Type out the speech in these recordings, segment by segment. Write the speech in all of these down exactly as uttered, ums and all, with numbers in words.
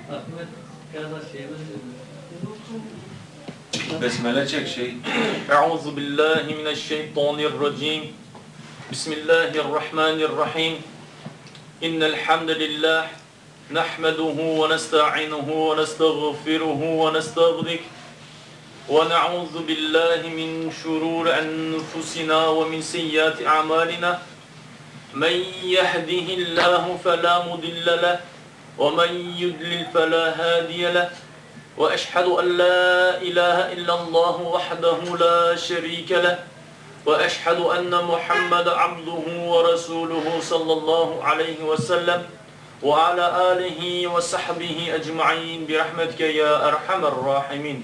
Ahmet kardeş şeyimiz Besmele çek şey. Euzu billahi mineşşeytanirracim. Bismillahirrahmanirrahim. İnnel hamdelellahi nahmeduhu ve nestainuhu ve nestağfiruhu ve nestağfiruh. Ve na'uzu billahi min şururi enfusina ve min seyyiati a'malina. Men yehdihillahu fela mudille leh ve men yudlil fela hadiye leh. وأشهد أن لا إله إلا الله وحده لا شريك له وأشهد أن محمد عبده ورسوله صلى الله عليه وسلم وعلى آله وصحبه أجمعين برحمتك يا أرحم الراحمين.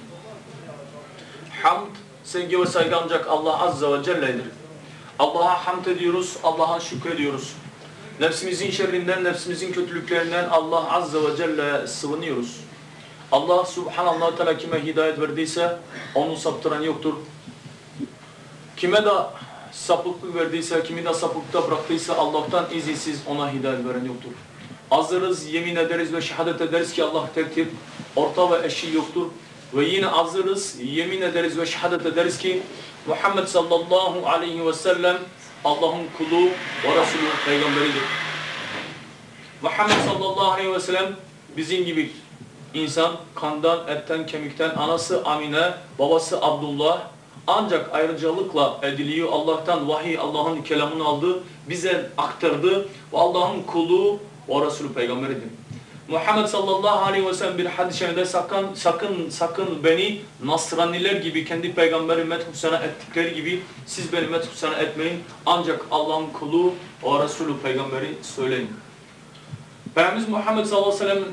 Hamd, sevgi ve saygı ancak Allah Azze ve Celle'dir. Allah'a hamd ediyoruz, Allah'a şükrediyoruz. Nefsimizin şerrinden, nefsimizin kötülüklerinden Allah Azze ve Celle'ye sığınıyoruz. Allah Subhanallah Teala kime hidayet verdiyse onu saptıran yoktur. Kime de sapıklık verdiyse, kimi de sapıklıkta bıraktıysa Allah'tan izinsiz ona hidayet veren yoktur. Hazırız, yemin ederiz ve şehadet ederiz ki Allah tektir, orta ve eşi yoktur. Ve yine hazırız, yemin ederiz ve şehadet ederiz ki Muhammed sallallahu aleyhi ve sellem Allah'ın kulu ve Resulü peygamberidir. Muhammed sallallahu aleyhi ve sellem bizim gibi İnsan kandan, etten, kemikten, anası Amine, babası Abdullah ancak ayrıcalıkla ediliyor. Allah'tan vahiy, Allah'ın kelamını aldı, bize aktardı ve Allah'ın kulu ve Resulü peygamberidir. Muhammed sallallahu aleyhi ve sellem bir hadis-i şerifte sakın, sakın, sakın beni Nasraniler gibi kendi peygamberi methü sena ettikleri gibi siz beni methü sena etmeyin. Ancak Allah'ın kulu ve Resulü peygamberi söyleyin. Peygamberimiz Muhammed sallallahu aleyhi ve sellem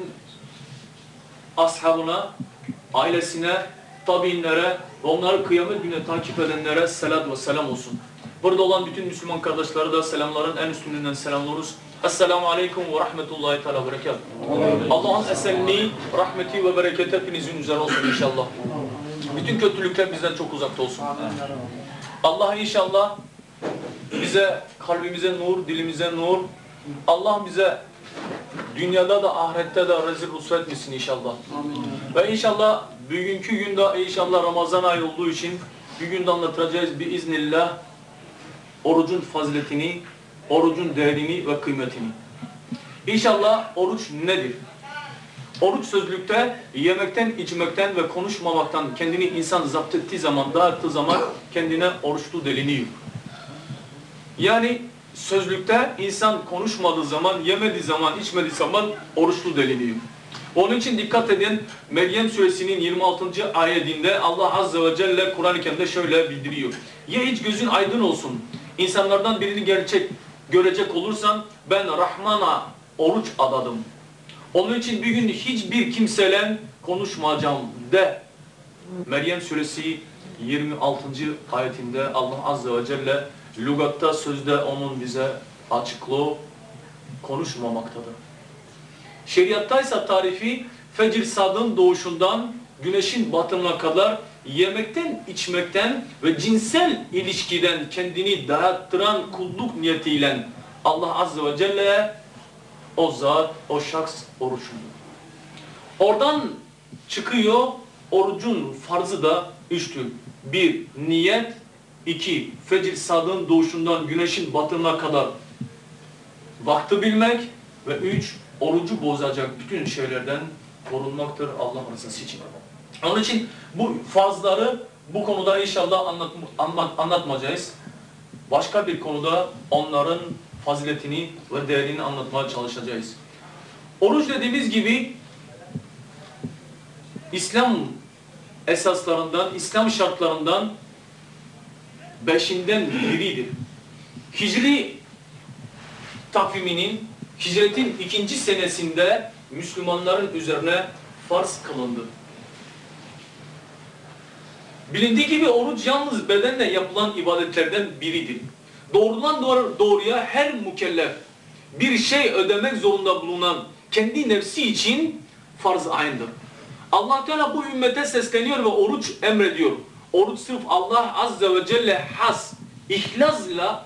ashabına, ailesine, tabiinlere ve onları kıyamet gününe takip edenlere selat ve selam olsun. Burada olan bütün Müslüman kardeşlere de selamların en üstünlüğünden selamlıyoruz. Esselamu Aleyküm ve Rahmetullahi Teala Berekatuhu. Allah'ın esenliği, rahmeti ve bereketi hepinizin üzerine olsun inşallah. Bütün kötülükler bizden çok uzakta olsun. Allah inşallah bize, kalbimize nur, dilimize nur, Allah bize dünyada da ahirette de rezil rüsva etmesin inşallah. Amin. Ve inşallah bugünkü günde inşallah Ramazan ayı olduğu için bir günde anlatacağız biiznillah orucun faziletini, orucun değerini ve kıymetini. İnşallah oruç nedir? Oruç sözlükte yemekten, içmekten ve konuşmamaktan kendini insan zapt ettiği zaman, dağıttığı zaman kendine oruçlu deliniyor. Yani sözlükte insan konuşmadığı zaman, yemediği zaman, içmediği zaman oruçlu deliniyor. Onun için dikkat edin, Meryem suresinin yirmi altıncı ayetinde Allah Azze ve Celle Kur'an-ı Kerim'de şöyle bildiriyor. Ya hiç gözün aydın olsun, insanlardan birini gerçek görecek olursan ben Rahman'a oruç adadım. Onun için bir gün hiçbir kimseyle konuşmayacağım de. Meryem suresi yirmi altıncı ayetinde Allah Azze ve Celle lügatta sözde onun bize açıklığı konuşmamaktadır. Şeriatta ise tarifi fecir sadığın doğuşundan güneşin batımına kadar yemekten, içmekten ve cinsel ilişkiden kendini dayattıran kulluk niyetiyle Allah Azze ve Celle o zat, o şahs oruçludur. Oradan çıkıyor orucun farzı da üçtür. Bir, niyet. İki, fecir sadığın doğuşundan güneşin batımına kadar vakti bilmek ve üç, orucu bozacak bütün şeylerden korunmaktır Allah rızası için. Onun için bu farzları bu konuda inşallah anlat, anlat, anlatmayacağız. Başka bir konuda onların faziletini ve değerini anlatmaya çalışacağız. Oruç dediğimiz gibi İslam esaslarından, İslam şartlarından beşinden biridir. Hicri takviminin hicretin ikinci senesinde Müslümanların üzerine farz kılındı. Bilindiği gibi oruç yalnız bedenle yapılan ibadetlerden biridir. Doğrudan doğru, doğruya her mükellef bir şey ödemek zorunda bulunan kendi nefsi için farz-ı aynıdır. Allah Teala bu ümmete sesleniyor ve oruç emrediyor. Oruç sırf Allah Azze ve Celle has, ihlasla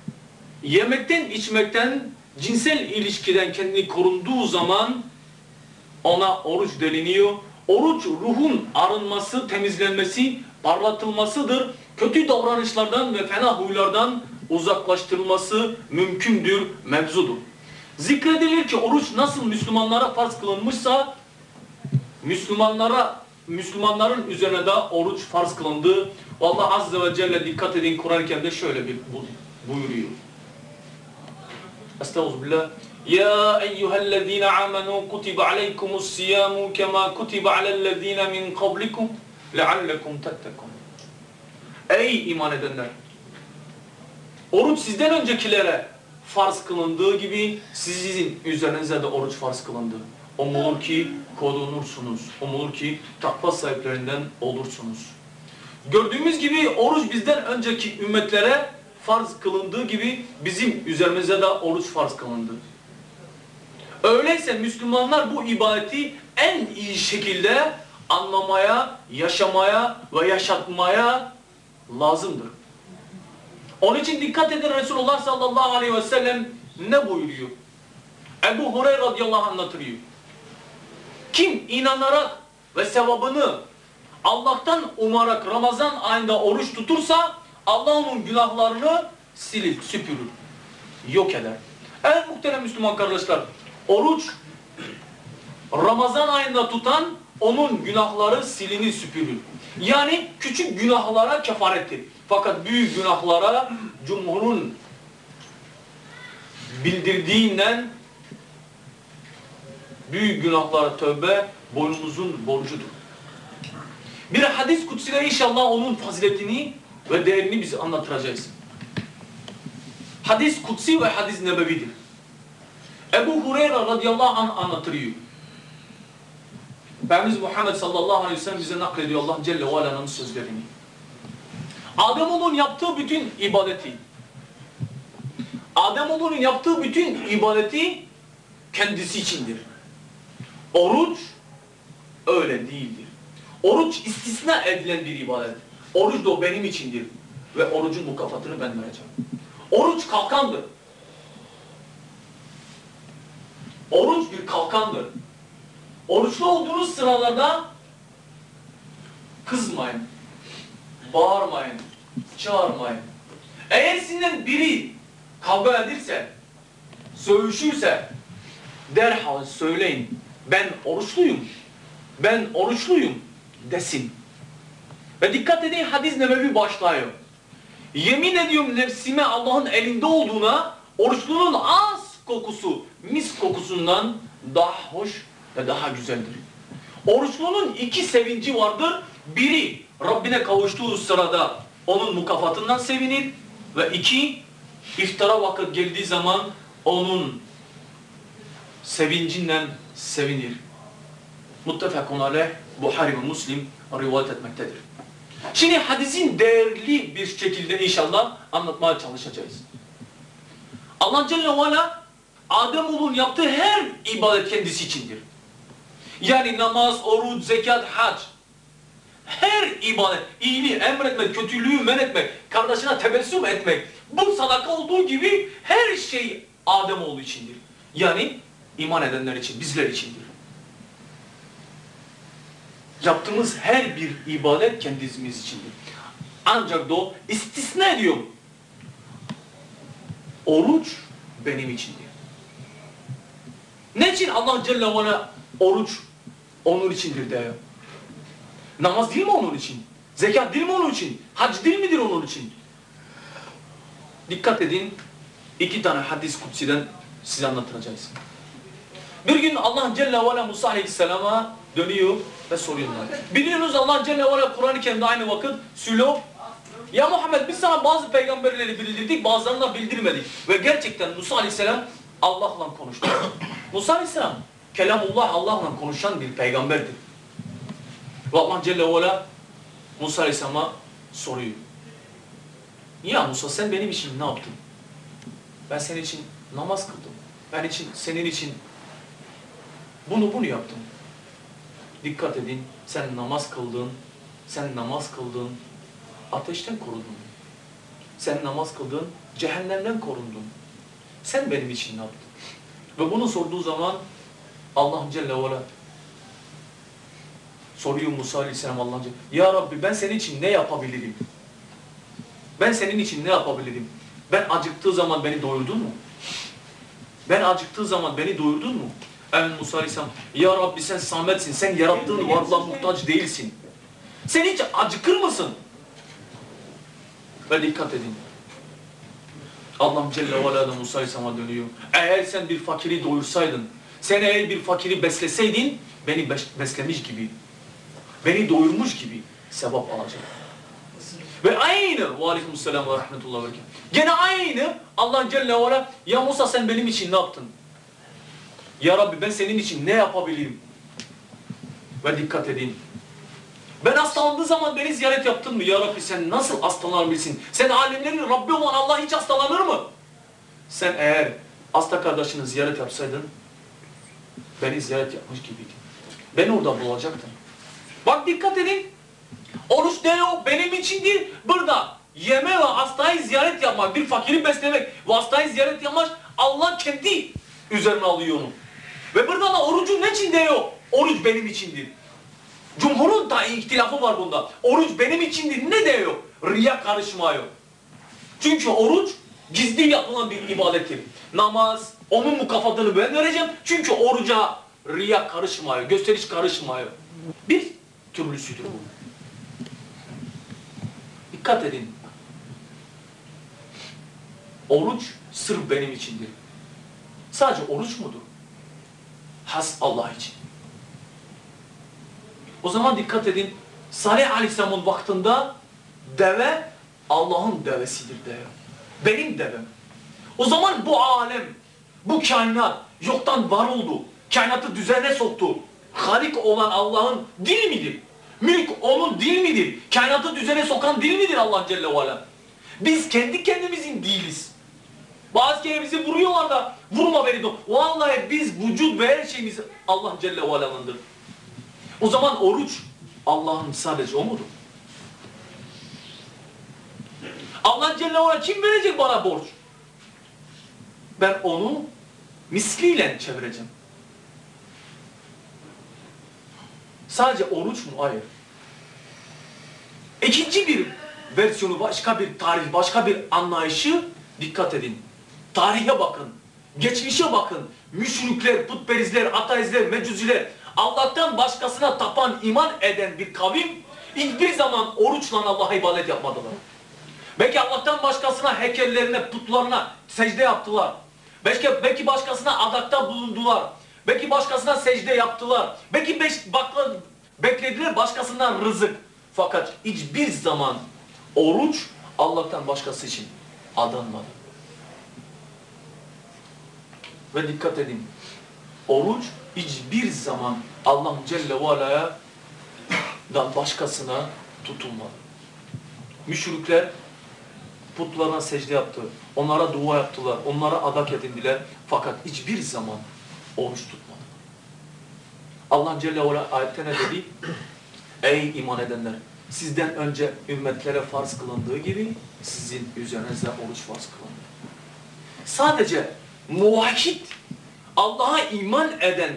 yemekten, içmekten, cinsel ilişkiden kendini korunduğu zaman ona oruç deniliyor. Oruç ruhun arınması, temizlenmesi, parlatılmasıdır. Kötü davranışlardan ve fena huylardan uzaklaştırılması mümkündür, mevzudur. Zikredilir ki oruç nasıl Müslümanlara farz kılınmışsa, Müslümanlara, Müslümanların üzerine de oruç farz kılındı. Allah Azze ve Celle dikkat edin, Kur'an-ı Kerim'de şöyle bir buyuruyor. Estağfirullah. Ya eyyühellezine amenu kutiba aleykumus siyamu kema kutiba alellezine min kablikum leallekum tettekun. Ey iman edenler! Oruç sizden öncekilere farz kılındığı gibi sizin üzerinize de oruç farz kılındı. Umulur ki korunursunuz. Umulur ki takva sahiplerinden olursunuz. Gördüğümüz gibi oruç bizden önceki ümmetlere farz kılındığı gibi bizim üzerimize de oruç farz kılındı. Öyleyse Müslümanlar bu ibadeti en iyi şekilde anlamaya, yaşamaya ve yaşatmaya lazımdır. Onun için dikkat edin, Resulullah sallallahu aleyhi ve sellem ne buyuruyor? Ebu Hureyre radıyallahu anh anlatıyor. Kim inanarak ve sevabını Allah'tan umarak Ramazan ayında oruç tutursa Allah onun günahlarını silir, süpürür, yok eder. Evet muhterem Müslüman kardeşler, oruç Ramazan ayında tutan onun günahları silinir, süpürür. Yani küçük günahlara kefarettir. Fakat büyük günahlara cumhurun bildirdiğinden büyük günahlara tövbe boynumuzun borcudur. Bir hadis kutsiyle inşallah onun faziletini ve değerini biz anlatacağız. Hadis kutsi ve hadis nebevidir. Ebu Hureyre radıyallahu anh anlatıyor. Efendimiz Muhammed sallallahu aleyhi ve sellem bize naklediyor Allah Celle ve Ala'nın sözlerini. Ademoğlunun yaptığı bütün ibadeti, Ademoğlunun yaptığı bütün ibadeti kendisi içindir. Oruç öyle değildir. Oruç istisna edilen bir ibadet. Oruç da o benim içindir ve orucun mukafatını ben vereceğim. Oruç kalkandır. Oruç bir kalkandır. Oruçlu olduğunuz sıralarda kızmayın, bağırmayın, çağırmayın. Eğer sizden biri kavga edirse, söğüşürse derhal söyleyin. Ben oruçluyum, ben oruçluyum desin. Ve dikkat edin, hadis nebevi başlıyor. Yemin ediyorum nefsime Allah'ın elinde olduğuna, oruçlunun az kokusu mis kokusundan daha hoş ve daha güzeldir. Oruçlunun iki sevinci vardır. Biri Rabbine kavuştuğu sırada onun mukafatından sevinir ve iki iftara vakit geldiği zaman onun sevincinden sevinir. Muttefakun aleyh, Buhari ve Müslim rivayet etmektedir. Şimdi hadisin değerli bir şekilde inşallah anlatmaya çalışacağız. Allah Celle ve Ala Ademoğlunun yaptığı her ibadet kendisi içindir. Yani namaz, oruç, zekat, hac. Her ibadet, iyiliği emretmek, kötülüğü men etmek, kardeşine tebessüm etmek, bu sadaka olduğu gibi her şey Ademoğlu içindir. Yani iman edenler için, bizler içindir. Yaptığımız her bir ibadet kendimiz içindir. Ancak da o istisna ediyorum. Oruç benim içindir. Ne için Allah Celle ve Ala oruç onun içindir diyor? Namaz değil mi onun için? Zekat değil mi onun için? Hac değil midir onun için? Dikkat edin, iki tane hadis kutsiden size anlatacağız. Bir gün Allah Celle ve Ala Musa Aleyhisselam'a dönüyor ve soruyorlar. Biliyorsunuz Allah Celle ve Ala Kur'an-ı Kerim'de aynı vakit söylüyor. Ya Muhammed biz sana bazı peygamberleri bildirdik, bazılarını da bildirmedik. Ve gerçekten Musa Aleyhisselam Allah'la konuştu. Musa Aleyhisselam, Kelamullah Allah'la konuşan bir peygamberdir. Ve Allah Celle ve Ala Musa Aleyhisselam'a soruyor. Ya Musa sen benim için ne yaptın? Ben senin için namaz kıldım. Ben için, senin için bunu bunu yaptım. Dikkat edin, sen namaz kıldın, sen namaz kıldın, ateşten korundun. Sen namaz kıldın, cehennemden korundun. Sen benim için ne yaptın? Ve bunu sorduğu zaman Allah Celle ve Ala Soruyor Musa Aleyhisselam Allah'ın Celle. Ya Rabbi ben senin için ne yapabilirim? Ben senin için ne yapabilirim? Ben acıktığı zaman beni doyurdun mu? Ben acıktığı zaman beni doyurdun mu? Evet Musa Aleyhisselam. Ya Rabbi sen sametsin. Sen yarattığın varlığa muhtaç değilsin. Sen hiç acıkır mısın? Ve dikkat edin. Allah Celle ve Ala da Musa Aleyhisselam'a dönüyor. Eğer sen bir fakiri doyursaydın, sen eğer bir fakiri besleseydin, beni beslemiş gibi, beni doyurmuş gibi sevap alacak. Ve aynı, ve aleykümselam ve rahmetullah ve berekatuhu. Gene aynı Allah Celle ve Ala, ya Musa sen benim için ne yaptın? Ya Rabbi ben senin için ne yapabilirim? Ve dikkat edin. Ben hastalandığı zaman beni ziyaret yaptın mı? Ya Rabbi sen nasıl hastalanabilirsin? Sen alemlerin Rabbi olan Allah hiç hastalanır mı? Sen eğer hasta kardeşini ziyaret yapsaydın, beni ziyaret yapmış gibiydin. Beni orada bulacaktın. Bak dikkat edin. Oruç ne o? Benim için değil. Burada yeme ve hastayı ziyaret yapmak, bir fakiri beslemek ve hastayı ziyaret yapmak Allah kendi üzerine alıyor onu. Ve burada da orucun ne için diyor? Oruç benim içindir. Cumhurun da ihtilafı var bunda. Oruç benim içindir. Ne diyor? Riya karışmıyor. Çünkü oruç gizli yapılan bir ibadettir. Namaz, onun mukafatını ben vereceğim. Çünkü oruca riya karışmıyor, gösteriş karışmıyor. Bir türlüsüdür bu. Dikkat edin. Oruç sırf benim içindir. Sadece oruç mudur? Has Allah için. O zaman dikkat edin. Salih Aleyhisselam'ın vaktinde deve Allah'ın devesidir diyor. Benim devem. O zaman bu alem, bu kainat yoktan var oldu. Kainatı düzene soktu. Halik olan Allah'ın dil midir? Mülk onun dil midir? Kainatı düzene sokan dil midir Allah Celle ve Ala? Biz kendi kendimizin değiliz. Bazı kere bizi vuruyorlar da vurma beni de. Vallahi biz vücut ve her şeyimiz Allah Celle ve Ala'nındır. O zaman oruç Allah'ın sadece o mudur? Allah Celle ve Ala kim verecek bana borç? Ben onu misliyle çevireceğim. Sadece oruç mu? Hayır. İkinci bir versiyonu, başka bir tarih, başka bir anlayışı dikkat edin. Tarihe bakın, geçmişe bakın. Müşrikler, putperestler, ateistler, mecuziler, Allah'tan başkasına tapan, iman eden bir kavim hiçbir zaman oruçla Allah'a ibadet yapmadılar. Belki Allah'tan başkasına, heykellerine, putlarına secde yaptılar. Belki, belki başkasına adakta bulundular. Belki başkasına secde yaptılar. Belki beş, bakla, beklediler başkasından rızık. Fakat hiçbir zaman oruç Allah'tan başkası için adanmadı. Ve dikkat edin. Oruç hiçbir zaman Allah Celle ve Ala'dan başkasına tutulmadı. Müşrikler putlarına secde yaptı. Onlara dua yaptılar. Onlara adak edindiler. Fakat hiçbir zaman oruç tutmadı. Allah Celle ve Ala ayette ne dedi? Ey iman edenler! Sizden önce ümmetlere farz kılındığı gibi sizin üzerinize oruç farz kılındı. Sadece muvahhid, Allah'a iman eden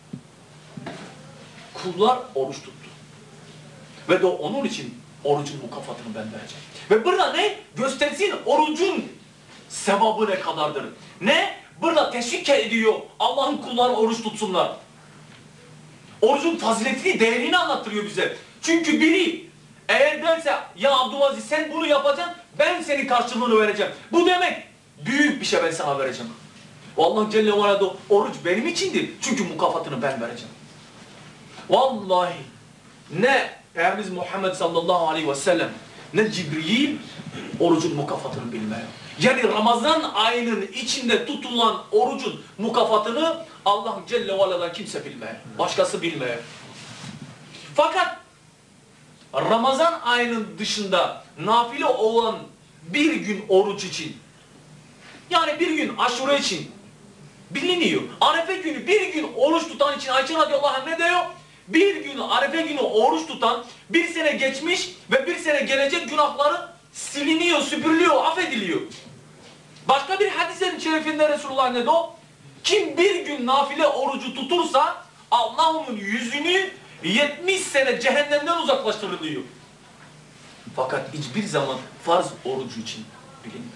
kullar oruç tuttu. Ve de onun için orucun mukafatını ben vereceğim. Ve burada ne? Göstersin orucun sevabı ne kadardır. Ne? Burada teşvik ediyor Allah'ın kulları oruç tutsunlar. Orucun faziletini, değerini anlattırıyor bize. Çünkü biri eğer derse ya Abdülaziz sen bunu yapacaksın, ben senin karşılığını vereceğim. Bu demek büyük bir şey ben sana vereceğim. Allah Celle ve Ala oruç benim içindir. Çünkü mukafatını ben vereceğim. Vallahi ne Peygamberimiz Muhammed sallallahu aleyhi ve sellem ne Cibril orucun mukafatını bilmiyor. Yani Ramazan ayının içinde tutulan orucun mukafatını Allah Celle ve Ala'dan kimse bilmiyor. Başkası bilmiyor. Fakat Ramazan ayının dışında nafile olan bir gün oruç için, yani bir gün aşure için biliniyor. Arefe günü bir gün oruç tutan için Ayşe radıyallahu anh ne diyor? Bir gün Arefe günü oruç tutan bir sene geçmiş ve bir sene gelecek günahları siliniyor, süpürülüyor, affediliyor. Başka bir hadisin şerifinde Resulullah ne diyor? Kim bir gün nafile orucu tutursa Allah onun yüzünü yetmiş sene cehennemden uzaklaştırılıyor. Fakat hiçbir zaman farz orucu için bilinmiyor.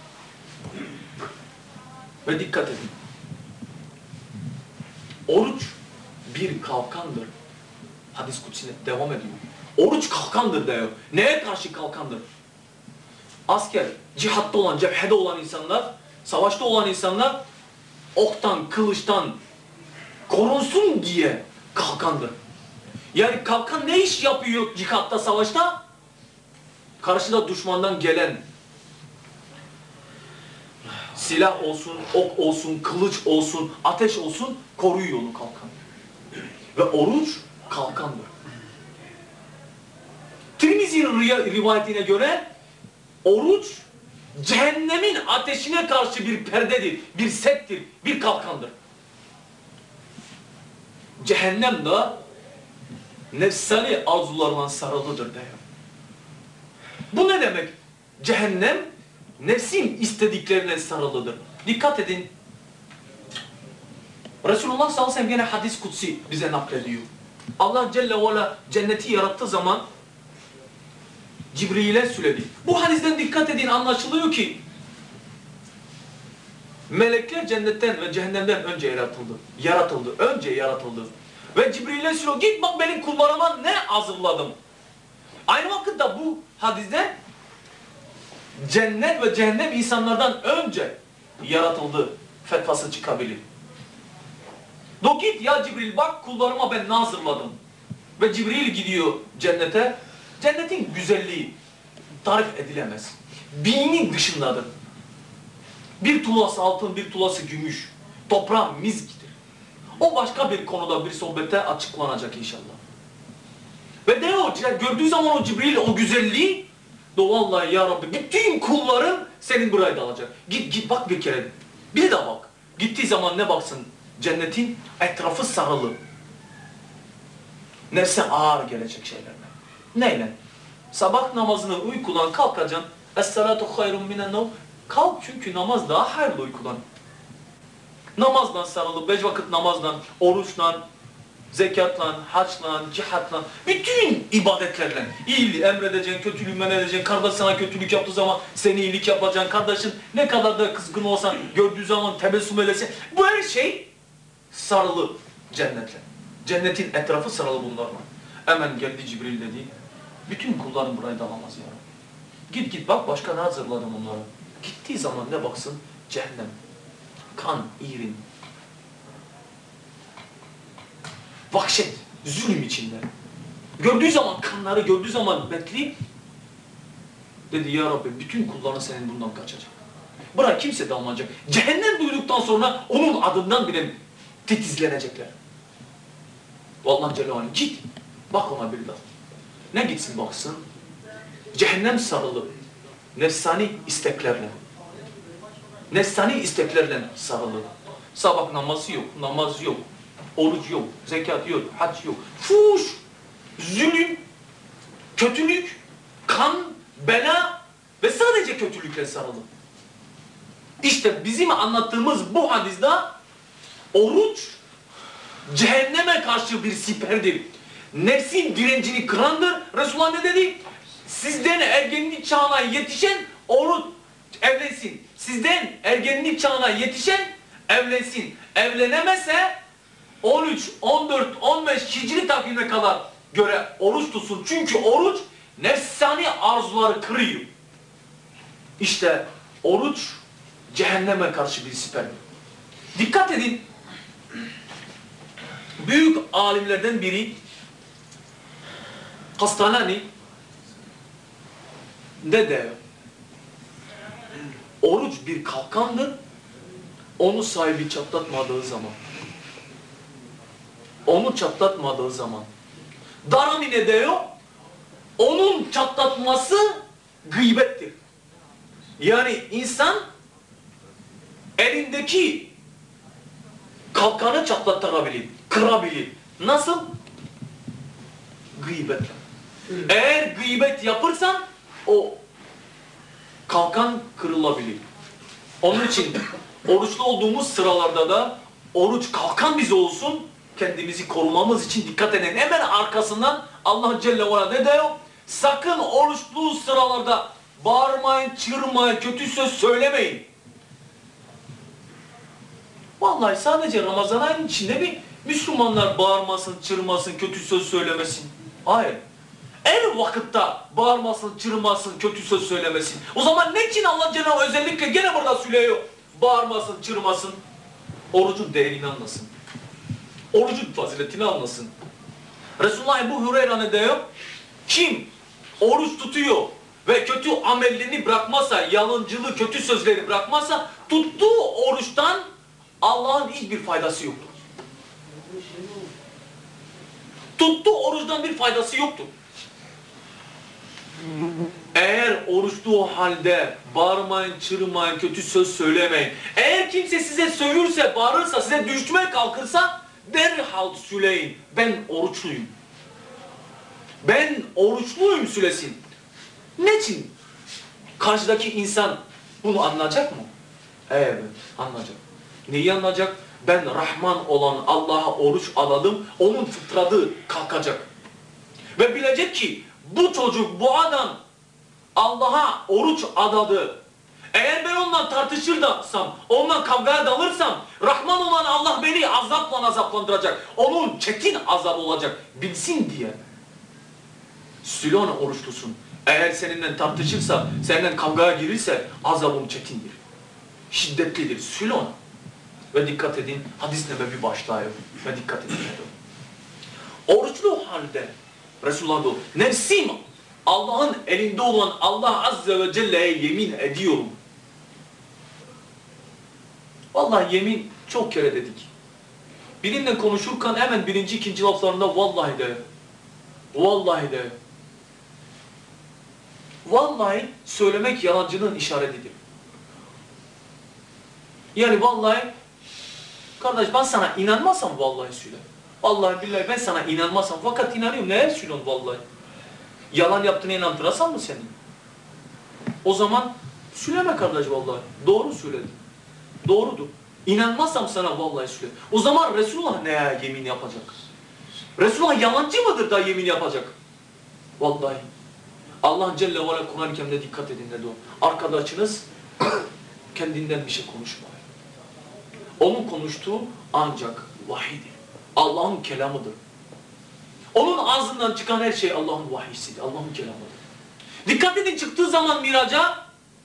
Ve dikkat edin. Oruç bir kalkandır. Hadis kutsine devam ediyor. Oruç kalkandır diyor. Neye karşı kalkandır? Asker, cihatta olan, cephede olan insanlar, savaşta olan insanlar oktan, kılıçtan korunsun diye kalkandır. Yani kalkan ne iş yapıyor cihatta, savaşta? Karşıda düşmandan gelen silah olsun, ok olsun, kılıç olsun, ateş olsun koruyor onu kalkan. Ve oruç kalkandır. Tirmizi'nin rivayetine göre oruç cehennemin ateşine karşı bir perdedir, bir settir, bir kalkandır. Cehennem de nefsani arzularla sarılıdır diyor. Bu ne demek? Cehennem nefsin istediklerine sarılıdır. Dikkat edin. Resulullah sallallahu aleyhi ve sellem yine hadis kutsi bize naklediyor. Allah Celle ve Ala cenneti yarattığı zaman Cibril'e söyledi. Bu hadisten dikkat edin, anlaşılıyor ki melekler cennetten ve cehennemden önce yaratıldı. Yaratıldı. Önce yaratıldı. Ve Cibril'e söylüyor, git bak benim kullarıma ne hazırladım. Aynı vakitte bu hadiste cennet ve cehennem insanlardan önce yaratıldı fetvası çıkabilir. Do git ya Cibril, bak kullarıma ben ne hazırladım. Ve Cibril gidiyor cennete. Cennetin güzelliği tarif edilemez. Binin dışındadır. Bir tulası altın, bir tulası gümüş. Toprağın miskidir. O başka bir konuda, bir sohbette açıklanacak inşallah. Ve de o, gördüğü zaman o Cibril o güzelliği, de vallahi ya Rabbi bütün kulların senin buraya da alacak. Git git bak bir kere. Bir de bak. Gittiği zaman ne baksın? Cennetin etrafı sarılı. Nefse ağır gelecek şeylerle. Neyle? Sabah namazını uykudan kalkacaksın. Es-salatu hayrun minen-nevm. Kalk çünkü namaz daha hayırlı uykudan. Namazdan sarılı, beş vakit namazdan, oruçla, zekatla, haçla, cihatla, bütün ibadetlerle iyiliği emredeceksin, kötülüğü men edeceksin, kardeş sana kötülük yaptığı zaman seni iyilik yapacaksın, kardeşin ne kadar da kızgın olsan gördüğü zaman tebessüm edeceksin. Bu her şey sarılı cennetle. Cennetin etrafı sarılı bunlarla. Hemen geldi Cibril dedi, bütün kulların burayı da alamaz ya Rabbi. Git git bak başka ne hazırladım onlara. Gittiği zaman ne baksın? Cehennem. Kan, iğrin. Vahşet, zulüm içinde. Gördüğü zaman kanları, gördüğü zaman bekleyip dedi ya Rabbi bütün kulların senin bundan kaçacak. Bırak kimse de almayacak. Cehennem duyduktan sonra onun adından bile titizlenecekler. Vallahi Celaluhu git. Bak ona bir daha. Ne gitsin baksın? Cehennem sarılı. Nefsani isteklerle. Nefsani isteklerle sarılı. Sabah namazı yok, namaz yok. Oruç yok, zekat yok, hac yok. Fuş, zulüm, kötülük, kan, bela ve sadece kötülükle sarılı. İşte bizim anlattığımız bu hadiste oruç cehenneme karşı bir siperdir. Nefsin direncini kırandır. Resulullah ne dedi? Sizden ergenlik çağına yetişen oruç evlensin. Sizden ergenlik çağına yetişen evlensin. Evlenemezse on üç, on dört, on beş hicri takvime kadar göre oruç tutsun. Çünkü oruç nefsani arzuları kırıyor. İşte oruç cehenneme karşı bir siperdir. Dikkat edin. Büyük alimlerden biri Kastanani ne diyor? Oruç bir kalkandır. Onu sahibi çatlatmadığı zaman. Onu çatlatmadığı zaman. Darami ne diyor? Onun çatlatması gıybettir. Yani insan elindeki kalkanı çatlatabilir, kırabilir. Nasıl? Gıybetle. Eğer gıybet yapırsan o kalkan kırılabilir. Onun için oruçlu olduğumuz sıralarda da oruç kalkan bize olsun. kendimizi korumamız için dikkat edin. Hemen arkasından Allah Celle ve Ala ne diyor? Sakın oruçlu sıralarda bağırmayın, çığırmayın, kötü söz söylemeyin. Vallahi sadece Ramazan ayının içinde bir Müslümanlar bağırmasın, çığırmasın, kötü söz söylemesin. Hayır. En vakitte bağırmasın, çığırmasın, kötü söz söylemesin. O zaman ne için Allah Celle ve Ala özellikle gene burada söylüyor? Bağırmasın, çığırmasın. Orucun değerini anlasın. Orucun faziletini anlasın. Resulullah Ebu Hureyre ne diyor? Kim oruç tutuyor ve kötü amellerini bırakmazsa, yalancılığı, kötü sözleri bırakmazsa tuttuğu oruçtan Allah'ın hiçbir faydası yoktur. Tuttuğu oruçtan bir faydası yoktur. Eğer oruçlu halde bağırmayın, çığırmayın, kötü söz söylemeyin. Eğer kimse size sövürse, bağırırsa, size düşmeye kalkırsa derhal söyleyin. Ben oruçluyum. Ben oruçluyum söylesin. Niçin? Karşıdaki insan bunu anlayacak mı? Evet, anlayacak. Neyi anlayacak? Ben Rahman olan Allah'a oruç adadım, onun fıtradı kalkacak. Ve bilecek ki bu çocuk, bu adam Allah'a oruç adadı. Eğer ben ondan tartışır dasam, ondan kavgaya dalırsam, Rahman olan Allah beni azapla azaplandıracak. Onun çetin azap olacak. Bilsin diye. Söyle ona oruçlusun. Eğer seninle tartışırsa, seninle kavgaya girirse azabım çetindir. Şiddetlidir. Söyle ona. Ve dikkat edin, hadis nebevi başlıyor. Ve dikkat edin. Oruçlu halde Resulullah diyor, nefsim Allah'ın elinde olan Allah Azze ve Celle'ye yemin ediyorum. Vallahi yemin çok kere dedik. Birinle konuşurken hemen birinci ikinci laflarında vallahi de, vallahi de, vallahi söylemek yalancının işaretidir. Yani vallahi, kardeş ben sana inanmazsam vallahi söyle. Vallahi billahi ben sana inanmazsam fakat inanıyorum. Neye söylüyorsun vallahi? Yalan yaptığını inandırasan mı seni? O zaman söyleme kardeş vallahi. Doğru söyledin. Doğrudur. İnanmazsam sana vallahi söyle. O zaman Resulullah neye yemin yapacak? Resulullah yalancı mıdır da yemin yapacak? Vallahi. Allah Celle ve Ala Kur'an-ı Kerim'de dikkat edin dedi o. Arkadaşınız kendinden bir şey konuşmuyor. Onun konuştuğu ancak vahiydir. Allah'ın kelamıdır. Onun ağzından çıkan her şey Allah'ın vahiysidir. Allah'ın kelamıdır. Dikkat edin çıktığı zaman miraca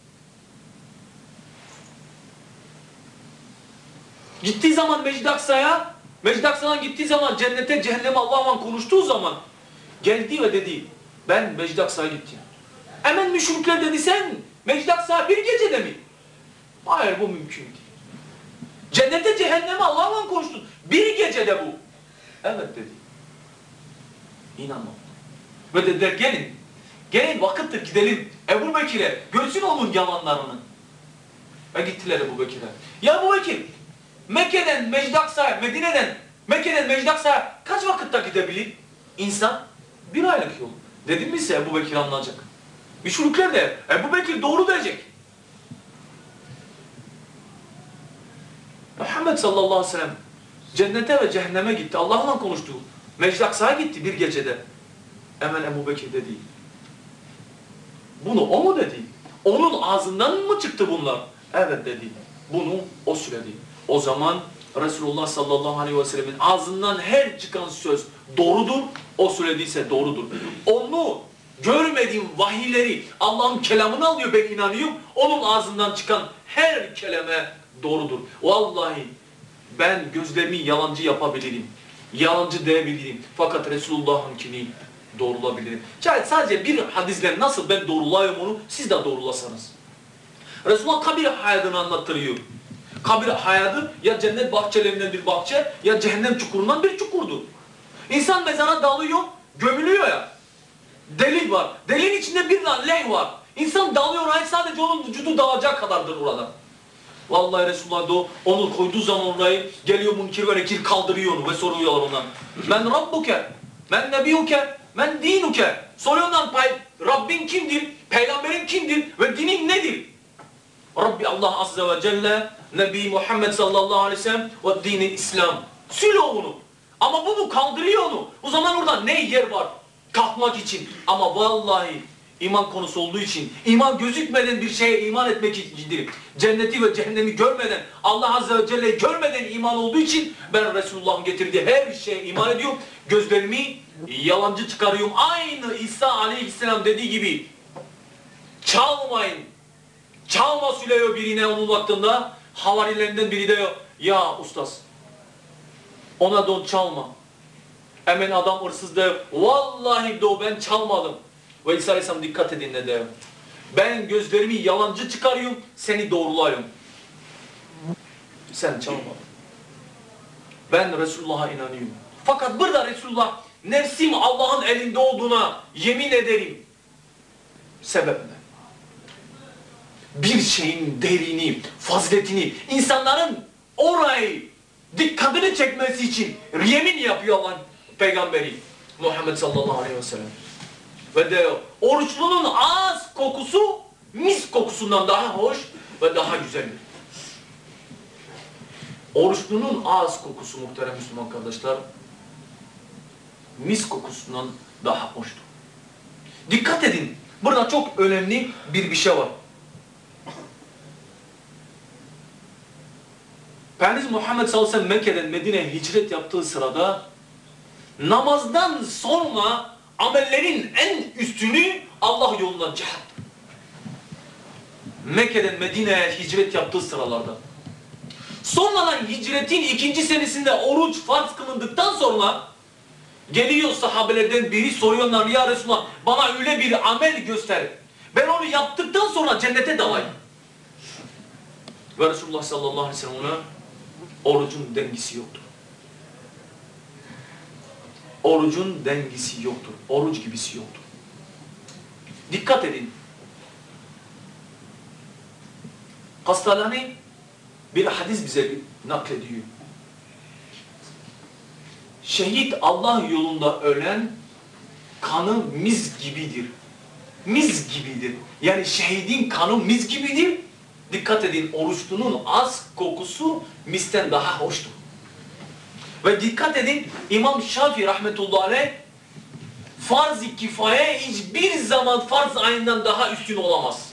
gittiği zaman Mecid Aksa'ya Mecid Aksa'dan gittiği zaman cennete cehenneme Allah'la konuştuğu zaman geldi ve dedi ben Mecid Aksa'ya gittim. Hemen müşrikler dedi sen Mecid Aksa'ya bir gecede mi? Hayır bu mümkün değil. Cennete cehenneme Allah'la konuştun. Bir gecede bu. Evet dedi. İnanmam. Ve dediler gelin. Gelin vakittir gidelim. Ebu Bekir'e görsün onun yalanlarını. Ve gittiler Ebu Bekir'e. Ya Ebu Bekir Mekke'den Mecid Aksa'ya, Medine'den Mekke'den Mecid Aksa'ya kaç vakitte gidebilir insan? Bir aylık yol. Dedim mi size Ebu Bekir anlayacak. Müşrikler de Ebu Bekir doğru diyecek. Muhammed sallallahu aleyhi ve sellem cennete ve cehenneme gitti. Allah'la konuştu. Mecid Aksa'ya gitti bir gecede. Hemen Ebu Bekir dedi. Bunu o mu dedi? Onun ağzından mı çıktı bunlar? Evet dedi. Bunu o söyledi. O zaman Resulullah sallallahu aleyhi ve sellemin ağzından her çıkan söz doğrudur. O söylediyse doğrudur. Onu görmediğim vahiyleri Allah'ın kelamını alıyor ben inanıyorum. Onun ağzından çıkan her kelime doğrudur. Vallahi ben gözlerimi yalancı yapabilirim. Yalancı diyebilirim. Fakat Resulullah'ınkini doğrulabilirim. Yani sadece bir hadisle nasıl ben doğrulayayım onu siz de doğrulasanız. Resulullah kabir hayatını anlattırıyor. Kabir hayatı ya cennet bahçelerinden bir bahçe ya cehennem çukurundan bir çukurdur. İnsan mezara dalıyor, gömülüyor ya. Delik var. Deliğin içinde bir tane leh var. İnsan dalıyor oraya sadece onun vücudu dağılacak kadardır orada. Vallahi Resulullah da onu koyduğu zaman orayı geliyor Munkir ve Nekir kaldırıyor onu ve soruyorlar ondan. Men Rabbuke, men Nebiyuke, men Dinuke. Soruyorlar Rabbin kimdir, peygamberin kimdir ve dinin nedir? Rabbi Allah Azze ve Celle, Nebi Muhammed sallallahu aleyhi ve sellem ve dini İslam. Söyle onu. Ama bu mu kaldırıyor onu? O zaman orada ne yer var? Kalkmak için. Ama vallahi iman konusu olduğu için, iman gözükmeden bir şeye iman etmek içindir. Cenneti ve cehennemi görmeden, Allah Azze ve Celle'yi görmeden iman olduğu için ben Resulullah'ın getirdiği her şeye iman ediyorum. Gözlerimi yalancı çıkarıyorum. Aynı İsa Aleyhisselam dediği gibi çalmayın. Çalma söylüyor birine onun vaktinde. Havarilerinden biri de ya ustaz ona don çalma. Hemen adam hırsız diyor. Vallahi de ben çalmadım. Ve İsa Aleyhisselam dikkat edin ne diyor. Ben gözlerimi yalancı çıkarıyorum, seni doğrulayım. Sen çalmadın. Ben Resulullah'a inanıyorum. Fakat burada Resulullah nefsim Allah'ın elinde olduğuna yemin ederim. Sebep ne? Bir şeyin değerini, faziletini, insanların orayı dikkatini çekmesi için yemin yapıyor Allah Peygamberi Muhammed sallallahu aleyhi ve sellem. Ve diyor, oruçlunun ağız kokusu mis kokusundan daha hoş ve daha güzeldir. Oruçlunun ağız kokusu muhterem Müslüman kardeşler, mis kokusundan daha hoştur. Dikkat edin, burada çok önemli bir bir şey var. Efendimiz Muhammed sallallahu aleyhi ve sellem Mekke'den Medine'ye hicret yaptığı sırada namazdan sonra amellerin en üstünü Allah yolunda cihat. Mekke'den Medine'ye hicret yaptığı sıralarda. Sonradan hicretin ikinci senesinde oruç farz kılındıktan sonra geliyor sahabelerden biri soruyorlar ya Resulullah bana öyle bir amel göster. Ben onu yaptıktan sonra cennete dalayım. Ve Resulullah sallallahu aleyhi ve sellem ona orucun dengesi yoktur. Orucun dengesi yoktur. Oruç gibisi yoktur. Dikkat edin. Kastalani bir hadis bize naklediyor. Şehit Allah yolunda ölen kanı mis gibidir. Mis gibidir. Yani şehidin kanı mis gibidir. Dikkat edin, oruçlunun az kokusu misten daha hoştur. Ve dikkat edin, İmam Şafii rahmetullahi aleyh farz-ı kifaye hiçbir zaman farz ayından daha üstün olamaz.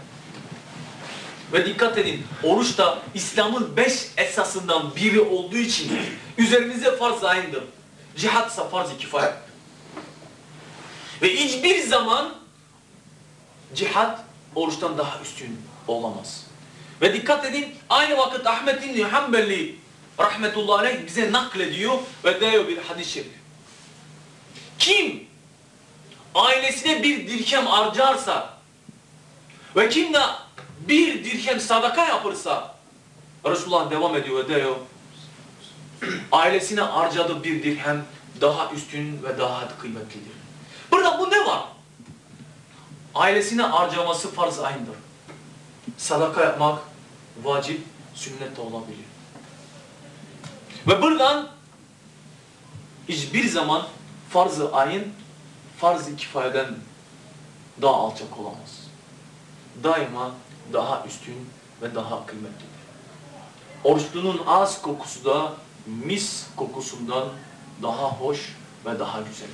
Ve dikkat edin, oruç da İslam'ın beş esasından biri olduğu için üzerimize farz ayındır. Cihat ise farz-ı kifaye. Ve hiçbir zaman cihat oruçtan daha üstün olamaz. Ve dikkat edin, aynı vakit Ahmed İbn Hanbeli rahmetullahi aleyh bize naklediyor ve diyor bir hadis-i şerif. Kim ailesine bir dirhem harcarsa ve kim de bir dirhem sadaka yapırsa, Resulullah devam ediyor ve diyor, ailesine harcadığı bir dirhem daha üstün ve daha kıymetlidir. Burada bu ne var? Ailesine harcaması farz aynıdır. Sadaka yapmak vacip, sünnet de olabilir. Ve buradan hiçbir zaman farz-ı ayın farz-ı kifayeden daha alçak olamaz. Daima daha üstün ve daha kıymetlidir. Oruçlunun ağız kokusu da mis kokusundan daha hoş ve daha güzeldir.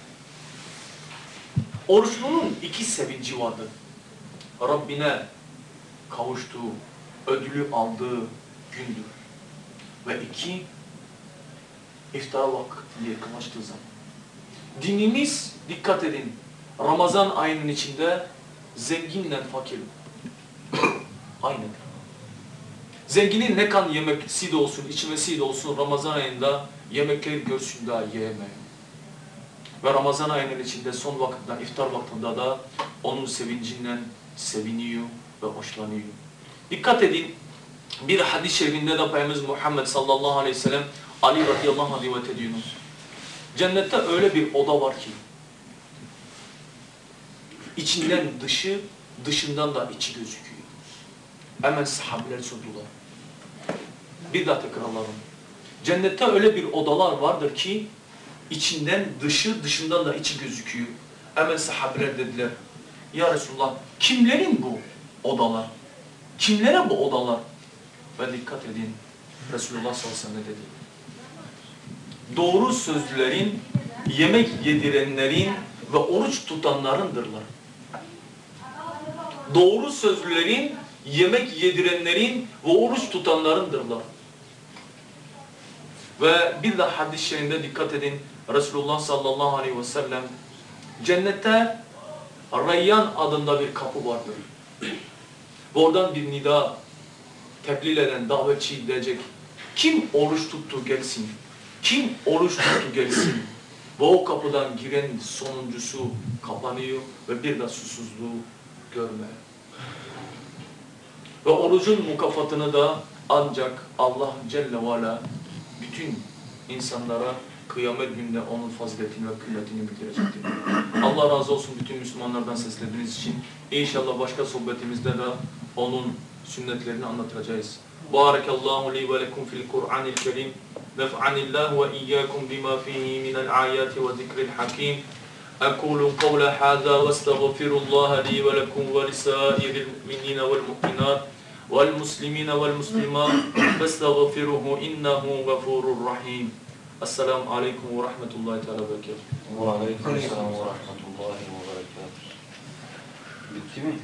Oruçlunun iki sevinci vardır. Rabbine kavuştuğu, ödülü aldığı gündür. Ve iki, iftara vakti yakınlaştığı zaman. Dinimiz, dikkat edin, Ramazan ayının içinde zenginle fakir aynıdır. Zenginin ne kan yemesi de olsun, içmesi de olsun Ramazan ayında yemekleri görsün daha yiyemeyin. Ve Ramazan ayının içinde son vakitte, iftar vaktinde da onun sevincinden seviniyor ve hoşlanıyor. Dikkat edin, bir hadis-i şerifinde de Peygamberimiz Muhammed sallallahu aleyhi ve sellem Ali radıyallahu anh rivayet ediyor. Cennette öyle bir oda var ki, içinden dışı, dışından da içi gözüküyor. Hemen sahabeler sordular. Bir daha tekrarlayalım. Cennette öyle bir odalar vardır ki, içinden dışı, dışından da içi gözüküyor. Hemen sahabeler dediler, ya Resulullah, kimlerin bu odalar? Kimlere bu odalar? Ve dikkat edin, Resulullah sallallahu aleyhi ve sellem dedi. doğru sözlülerin, yemek yedirenlerin ve oruç tutanlarındırlar. Doğru sözlülerin, yemek yedirenlerin ve oruç tutanlarındırlar. Ve bir de hadis-i şerifinde dikkat edin. Resulullah sallallahu aleyhi ve sellem cennette Reyyan adında bir kapı vardır. Ve oradan bir nida tebliğ eden davetçi diyecek. Kim oruç tuttu gelsin. Kim oruç tuttu gelsin. Ve o kapıdan giren sonuncusu kapanıyor ve bir de susuzluğu görme. Ve orucun mukafatını da ancak Allah Celle ve Ala bütün insanlara kıyamet gününde onun faziletini ve kıymetini bildirecektir. Allah razı olsun bütün Müslümanlardan seslediğiniz için. İnşallah başka sohbetimizde de onun sünnetlerini anlatacağız. Barakallahu li ve lekum fil Kur'anil Kerim. Nef'anillahu ve iyyakum bima fihi minel ayati ve zikril hakim. Ekulu kavle hâzâ ve estağfirullaha li ve lekum ve lisâiril mu'minîne vel mu'minât vel muslimîne vel muslimât festağfiruhu innehu gafurur rahim. Esselamu aleyküm ve rahmetullahi teala ve berekatuhu. Ve aleykümselam ve rahmetullahi ve berekatuhu. Bitti mi?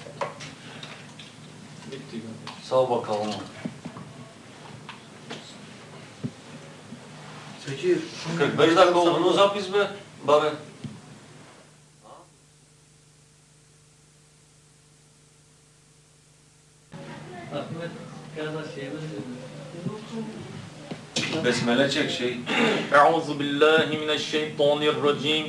Bitti. Sağ bakalım. Sekiz. kırk beş dakika oldu. Uzat biz mi? Bari. Ahmet kardeş şeyimiz Besmele çek şey. Euzu billahi mineşşeytanirracim.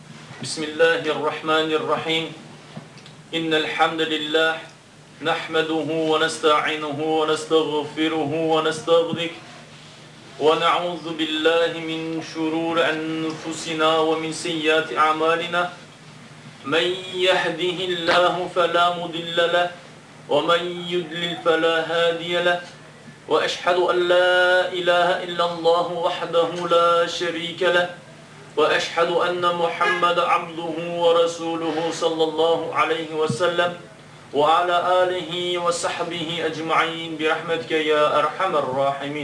Bismillahirrahmanirrahim. İnnel hamdelellahi nahmeduhu ve nestaînuhu ve nestağfiruhu ve nestağfirih. Ve na'ûzu billahi min şurûri enfusina ve min seyyiâti a'mâlina. Men yehdihillahu felâ mudille leh ve men yudlil felâ hâdiye leh. وأشهد أن لا إله إلا الله وحده لا شريك له وأشهد أن محمد عبده ورسوله صلى الله عليه وسلم وعلى آله وصحبه أجمعين برحمتك يا أرحم الراحمين.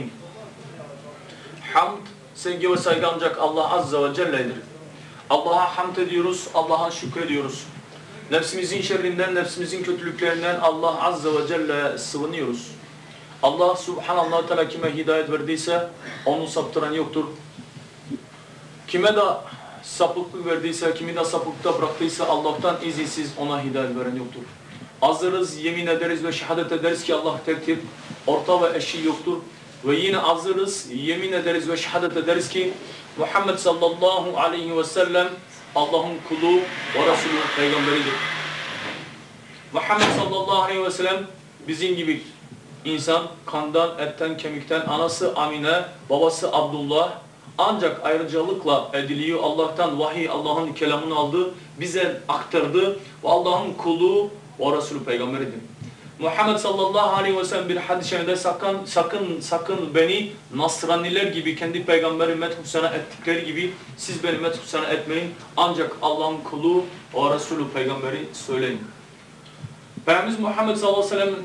Hamd, sevgi ve saygı ancak Allah Azze ve Celle'dir. Allah'a hamd ediyoruz, Allah'a şükrediyoruz. Nefsimizin şerrinden, nefsimizin kötülüklerinden Allah Azze ve Celle'ye sığınıyoruz. Allah Subhanallah Teala kime hidayet verdiyse onu saptıran yoktur. Kime de sapıklık verdiyse, kimi de sapıklıkta bıraktıysa Allah'tan izinsiz ona hidayet veren yoktur. Hazırız, yemin ederiz ve şehadet ederiz ki Allah tektir, orta ve eşi yoktur. Ve yine hazırız, yemin ederiz ve şehadet ederiz ki Muhammed sallallahu aleyhi ve sellem Allah'ın kulu ve Resulü peygamberidir. Muhammed sallallahu aleyhi ve sellem bizim gibi İnsan kandan, etten, kemikten, anası Amine, babası Abdullah ancak ayrıcalıkla ediliyor. Allah'tan vahiy, Allah'ın kelamını aldı, bize aktardı ve Allah'ın kulu ve Resulü peygamberidir. Muhammed sallallahu aleyhi ve sellem bir hadis-i şerifte sakın, sakın, sakın beni Nasraniler gibi kendi peygamberi methü sana ettikleri gibi siz beni methü sana etmeyin. Ancak Allah'ın kulu ve Resulü peygamberi söyleyin. Peygamberimiz Muhammed sallallahu aleyhi ve sellem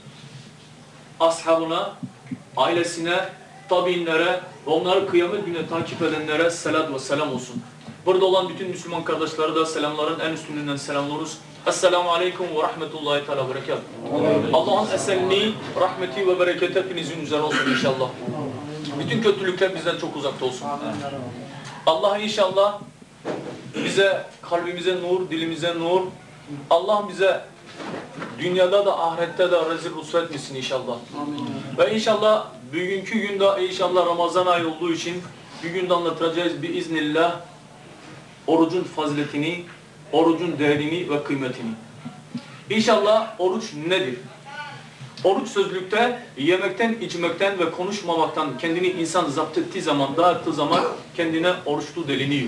ashabına, ailesine, tabiinlere ve onları kıyamet gününe takip edenlere selat ve selam olsun. Burada olan bütün Müslüman kardeşlere de selamların en üstünlüğünden selamlıyoruz. Esselamu aleyküm ve rahmetullahi teala berekatuhu. Allah'ın esenliği, rahmeti ve bereketi hepinizin üzerine olsun inşallah. Bütün kötülükler bizden çok uzakta olsun. Allah inşallah bize, kalbimize nur, dilimize nur, Allah bize dünyada da ahirette de rezil rüsva etmesin inşallah. Amin. Ve inşallah bugünkü günde inşallah Ramazan ayı olduğu için bir günde anlatacağız biiznillah orucun faziletini, orucun değerini ve kıymetini. İnşallah oruç nedir? Oruç sözlükte yemekten, içmekten ve konuşmamaktan kendini insan zapt ettiği zaman, dağıttığı zaman kendine oruçlu deliniyor.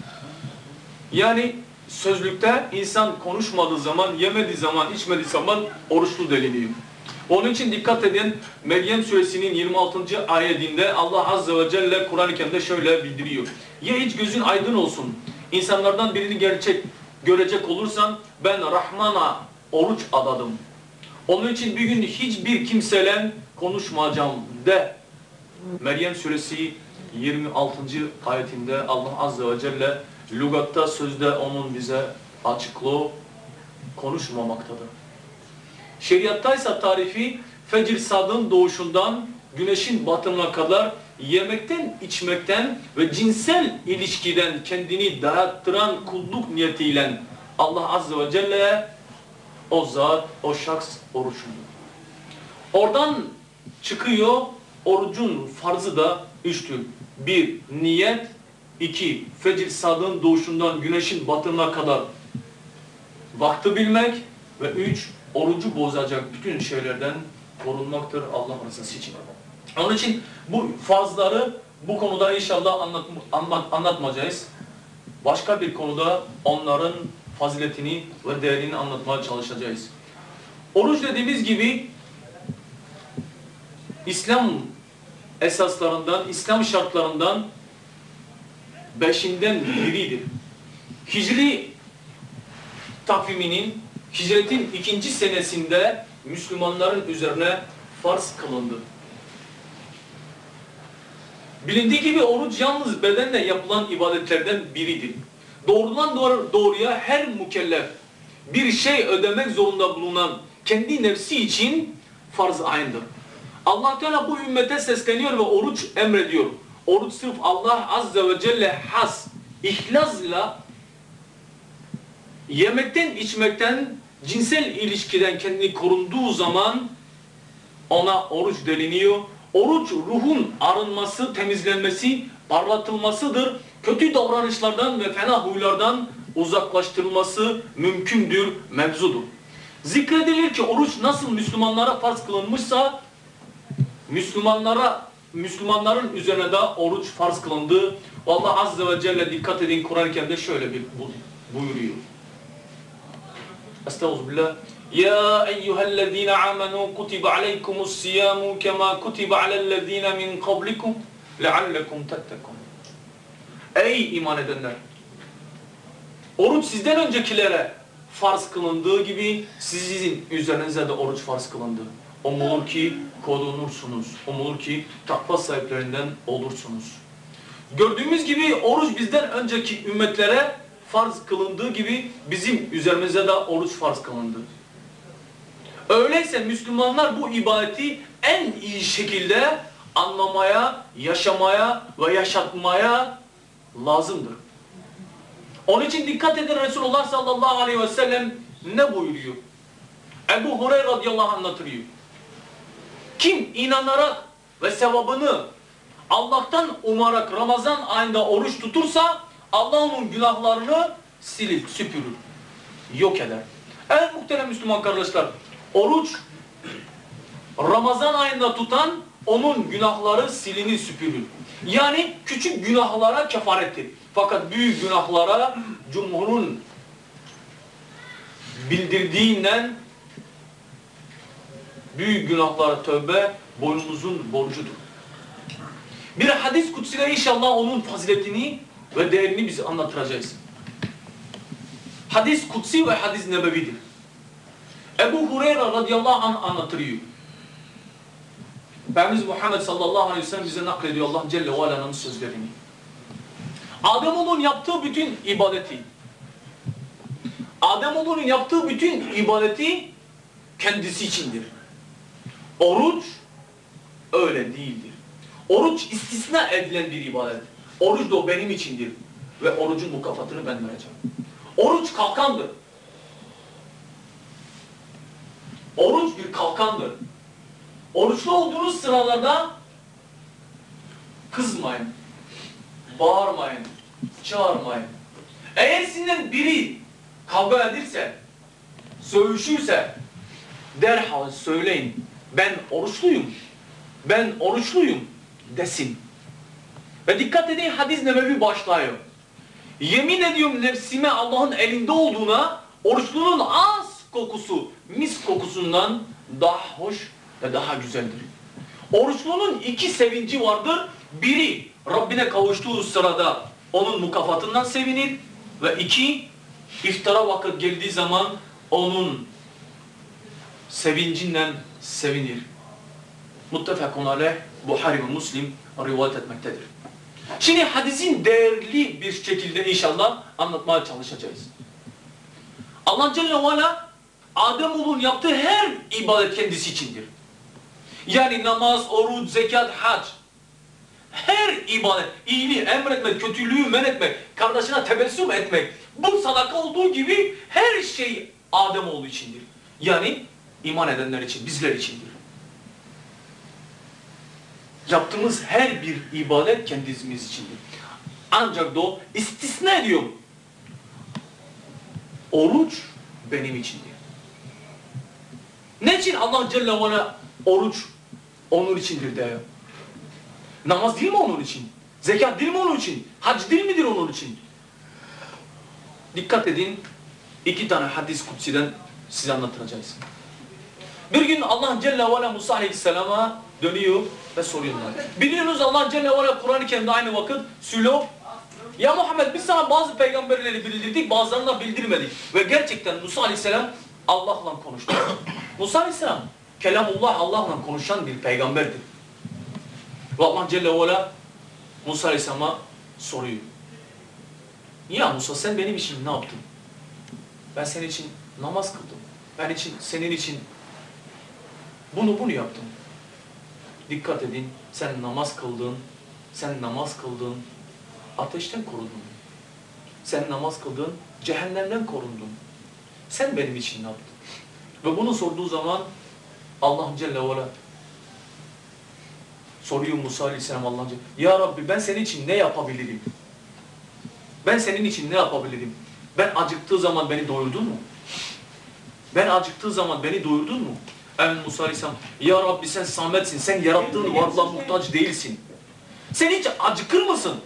Yani sözlükte insan konuşmadığı zaman, yemediği zaman, içmediği zaman oruçlu deliniyor. Onun için dikkat edin, Meryem suresinin yirmi altıncı ayetinde Allah Azze ve Celle Kur'an-ı Kerim'de şöyle bildiriyor. Ya hiç gözün aydın olsun, insanlardan birini gerçek görecek olursan ben Rahman'a oruç adadım. Onun için bir gün hiçbir kimseyle konuşmayacağım de. Meryem suresi yirmi altıncı ayetinde Allah Azze ve Celle lügatta sözde onun bize açıklığı konuşmamaktadır. Şeriatta ise tarifi fecir sadığın doğuşundan güneşin batımına kadar yemekten, içmekten ve cinsel ilişkiden kendini dayattıran kulluk niyetiyle Allah Azze ve Celle'ye o zat, o şahs oruçludur. Oradan çıkıyor, orucun farzı da üçtür. Bir, niyet. İki, fecir sadığın doğuşundan güneşin batımına kadar vakti bilmek. Ve üç, orucu bozacak bütün şeylerden korunmaktır Allah rızası için. Onun için bu farzları bu konuda inşallah anlat, anlat, anlatmayacağız. Başka bir konuda onların faziletini ve değerini anlatmaya çalışacağız. Oruç dediğimiz gibi İslam esaslarından, İslam şartlarından beşinden biridir. Hicri takviminin hicretin ikinci senesinde Müslümanların üzerine farz kılındı. Bilindiği gibi oruç yalnız bedenle yapılan ibadetlerden biridir. Doğrudan doğru, doğruya her mükellef bir şey ödemek zorunda bulunan kendi nefsi için farz aynıdır. Allah Teala bu ümmete sesleniyor ve oruç emrediyor. Oruç sırf Allah Azze ve Celle has, ihlasla yemekten, içmekten, cinsel ilişkiden kendini korunduğu zaman ona oruç deniliyor. Oruç ruhun arınması, temizlenmesi, parlatılmasıdır. Kötü davranışlardan ve fena huylardan uzaklaştırılması mümkündür, mevzudur. Zikredilir ki oruç nasıl Müslümanlara farz kılınmışsa Müslümanlara, Müslümanların üzerine de oruç farz kılındı. Allah Azze ve Celle dikkat edin Kur'an-ı Kerim'de şöyle bir buyuruyor. Estağfirullah. Ya eyyühellezine amenu kutibe aleykumus siyamu kema kutibe alellezine min kablikum leallekum tettekun. Ey iman edenler! Oruç sizden öncekilere farz kılındığı gibi sizin üzerinize de oruç farz kılındı. Umulur ki korunursunuz. Umulur ki takva sahiplerinden olursunuz. Gördüğümüz gibi oruç bizden önceki ümmetlere farz kılındığı gibi bizim üzerimize de oruç farz kılındı. Öyleyse Müslümanlar bu ibadeti en iyi şekilde anlamaya, yaşamaya ve yaşatmaya lazımdır. Onun için dikkat edin, Resulullah sallallahu aleyhi ve sellem ne buyuruyor? Ebu Hureyre radıyallahu anh anlatıyor. Kim inanarak ve sevabını Allah'tan umarak Ramazan ayında oruç tutursa Allah onun günahlarını silip süpürür, yok eder. Evet muhterem Müslüman kardeşler, oruç Ramazan ayında tutan onun günahları silinir, süpürür. Yani küçük günahlara kefarettir. Fakat büyük günahlara cumhurun bildirdiğinden büyük günahlara tövbe boynumuzun borcudur. Bir hadis kutsiyle inşallah onun faziletini ve değerini bize anlatacağız. Hadis kutsi ve hadis nebevidir. Ebu Hureyre radıyallahu anh anlatıyor. Efendimiz Muhammed sallallahu aleyhi ve sellem bize naklediyor Allah Celle ve Ala'nın sözlerini. Ademoğlunun yaptığı bütün ibadeti, Ademoğlunun yaptığı bütün ibadeti kendisi içindir. Oruç öyle değildir. Oruç istisna edilen bir ibadet. Oruç da benim içindir ve orucun mukafatını ben vereceğim. Oruç kalkandır. Oruç bir kalkandır. Oruçlu olduğunuz sıralarda kızmayın, bağırmayın, çağırmayın. Eğer sizden biri kavga edirse, söğüşürse derhal söyleyin. Ben oruçluyum, ben oruçluyum desin. Ve dikkat edin hadis nebevi başlıyor. Yemin ediyorum nefsime Allah'ın elinde olduğuna oruçlunun az kokusu mis kokusundan daha hoş ve daha güzeldir. Oruçlunun iki sevinci vardır. Biri Rabbine kavuştuğu sırada onun mukafatından sevinir ve iki iftara vakit geldiği zaman onun sevincinden sevinir. Muttefakun aleyh Buhari ve Müslim rivayet etmektedir. Şimdi hadisin değerli bir şekilde inşallah anlatmaya çalışacağız. Allah Celle ve Ala Ademoğlunun yaptığı her ibadet kendisi içindir. Yani namaz, oruç, zekat, hac. Her ibadet, iyiliği emretmek, kötülüğü men etmek, kardeşine tebessüm etmek, bu sadaka olduğu gibi her şey Ademoğlu içindir. Yani iman edenler için, bizler içindir. Yaptığımız her bir ibadet kendimiz içindir. Ancak da o istisna ediyor. Oruç benim içindir. Ne için Allah Celle ve Ala oruç onun içindir diyor. Namaz değil mi onun için? Zekat değil mi onun için? Hac değil midir onun için? Dikkat edin, iki tane hadis kutsiden size anlatacağız. Bir gün Allah Celle ve Ala Musa Aleyhisselam'a dönüyor ve soruyorlar. Biliyorsunuz Allah Celle ve Ala Kur'an-ı Kerim'de aynı vakit söylüyor. Ya Muhammed biz sana bazı peygamberleri bildirdik, bazılarını da bildirmedik. Ve gerçekten Musa Aleyhisselam Allah'la konuştu. Musa Aleyhisselam, Kelamullah Allah'la konuşan bir peygamberdir. Ve Allah Celle ve Ala Musa Aleyhisselam'a soruyor. Ya Musa sen benim için ne yaptın? Ben senin için namaz kıldım. Ben için, senin için bunu bunu yaptım. Dikkat edin, sen namaz kıldın, sen namaz kıldın, ateşten korundun. Sen namaz kıldın, cehennemden korundun. Sen benim için ne yaptın? Ve bunu sorduğu zaman Allah Celle ve Ala soruyor Musa Aleyhisselam Allah'a. Ya Rabbi ben senin için ne yapabilirim? Ben senin için ne yapabilirim? Ben acıktığı zaman beni doyurdun mu? Ben acıktığı zaman beni doyurdun mu? Evet Musa Aleyhisselam, Ya Rabbi sen sametsin, sen yarattığın varlığa muhtaç değilsin. Sen hiç acıkır mısın?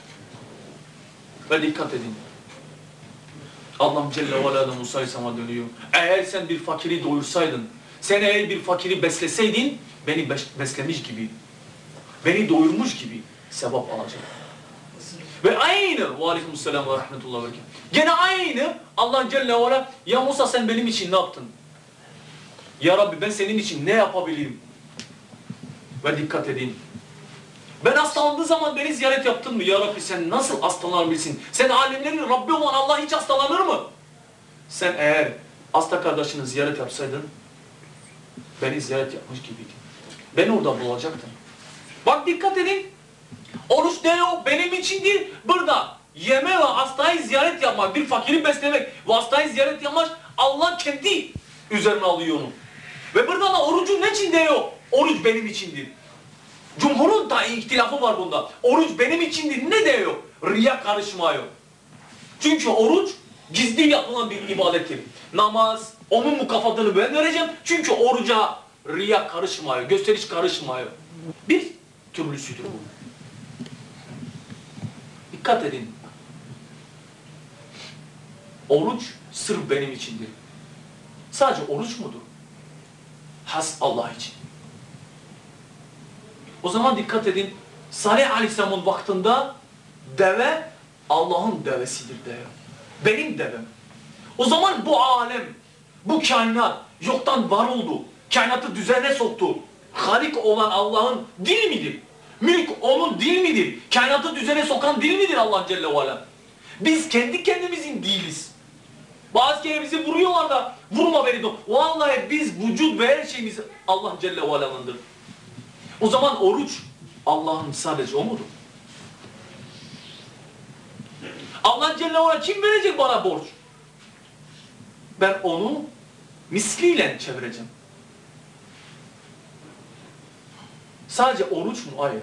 Ve dikkat edin. Allah Celle ve Ala da Musa Aleyhisselam'a dönüyor. Eğer sen bir fakiri doyursaydın, sen eğer bir fakiri besleseydin, beni beslemiş gibi, beni doyurmuş gibi sevap alacak. Ve aynı, ve aleykümselam ve rahmetullah ve berekatuhu. Gene aynı Allah Celle ve Ala, ya Musa sen benim için ne yaptın? Ya Rabbi ben senin için ne yapabilirim? Ve dikkat edin. Ben hastalandığı zaman beni ziyaret yaptın mı? Ya Rabbi sen nasıl hastalanabilirsin? Sen alemlerin Rabbi olan Allah hiç hastalanır mı? Sen eğer hasta kardeşini ziyaret yapsaydın, beni ziyaret yapmış gibiydin. Beni orada bulacaktın. Bak dikkat edin. Oruç diyor benim için değil. Burada yeme ve hastayı ziyaret yapmak, bir fakiri beslemek ve hastayı ziyaret yapmak Allah kendi üzerine alıyor onu. Ve burada da orucu ne için diyor? Oruç benim içindir. Cumhurun da ihtilafı var bunda. Oruç benim içindir ne diyor? Riya karışmıyor. Çünkü oruç gizli yapılan bir ibadettir. Namaz, onun mukafatını ben vereceğim. Çünkü oruca riya karışmıyor, gösteriş karışmıyor. Bir türlüsüdür bu. Dikkat edin. Oruç sırf benim içindir. Sadece oruç mudur? Has Allah için. O zaman dikkat edin. Salih Aleyhisselam'ın vaktinde deve Allah'ın devesidir deve. Benim devem. O zaman bu alem, bu kainat yoktan var oldu. Kainatı düzene soktu. Halik olan Allah'ın dil midir? Mülk onun dil midir? Kainatı düzene sokan dil midir Allah Celle ve Ala? Biz kendi kendimizin değiliz. Bazı kere bizi vuruyorlar da vurma beni de. Vallahi biz vücut ve her şeyimiz Allah Celle ve Ala'nındır. O zaman oruç Allah'ın sadece o mudur? Allah Celle ve Ala kim verecek bana borç? Ben onu misliyle çevireceğim. Sadece oruç mu? Hayır.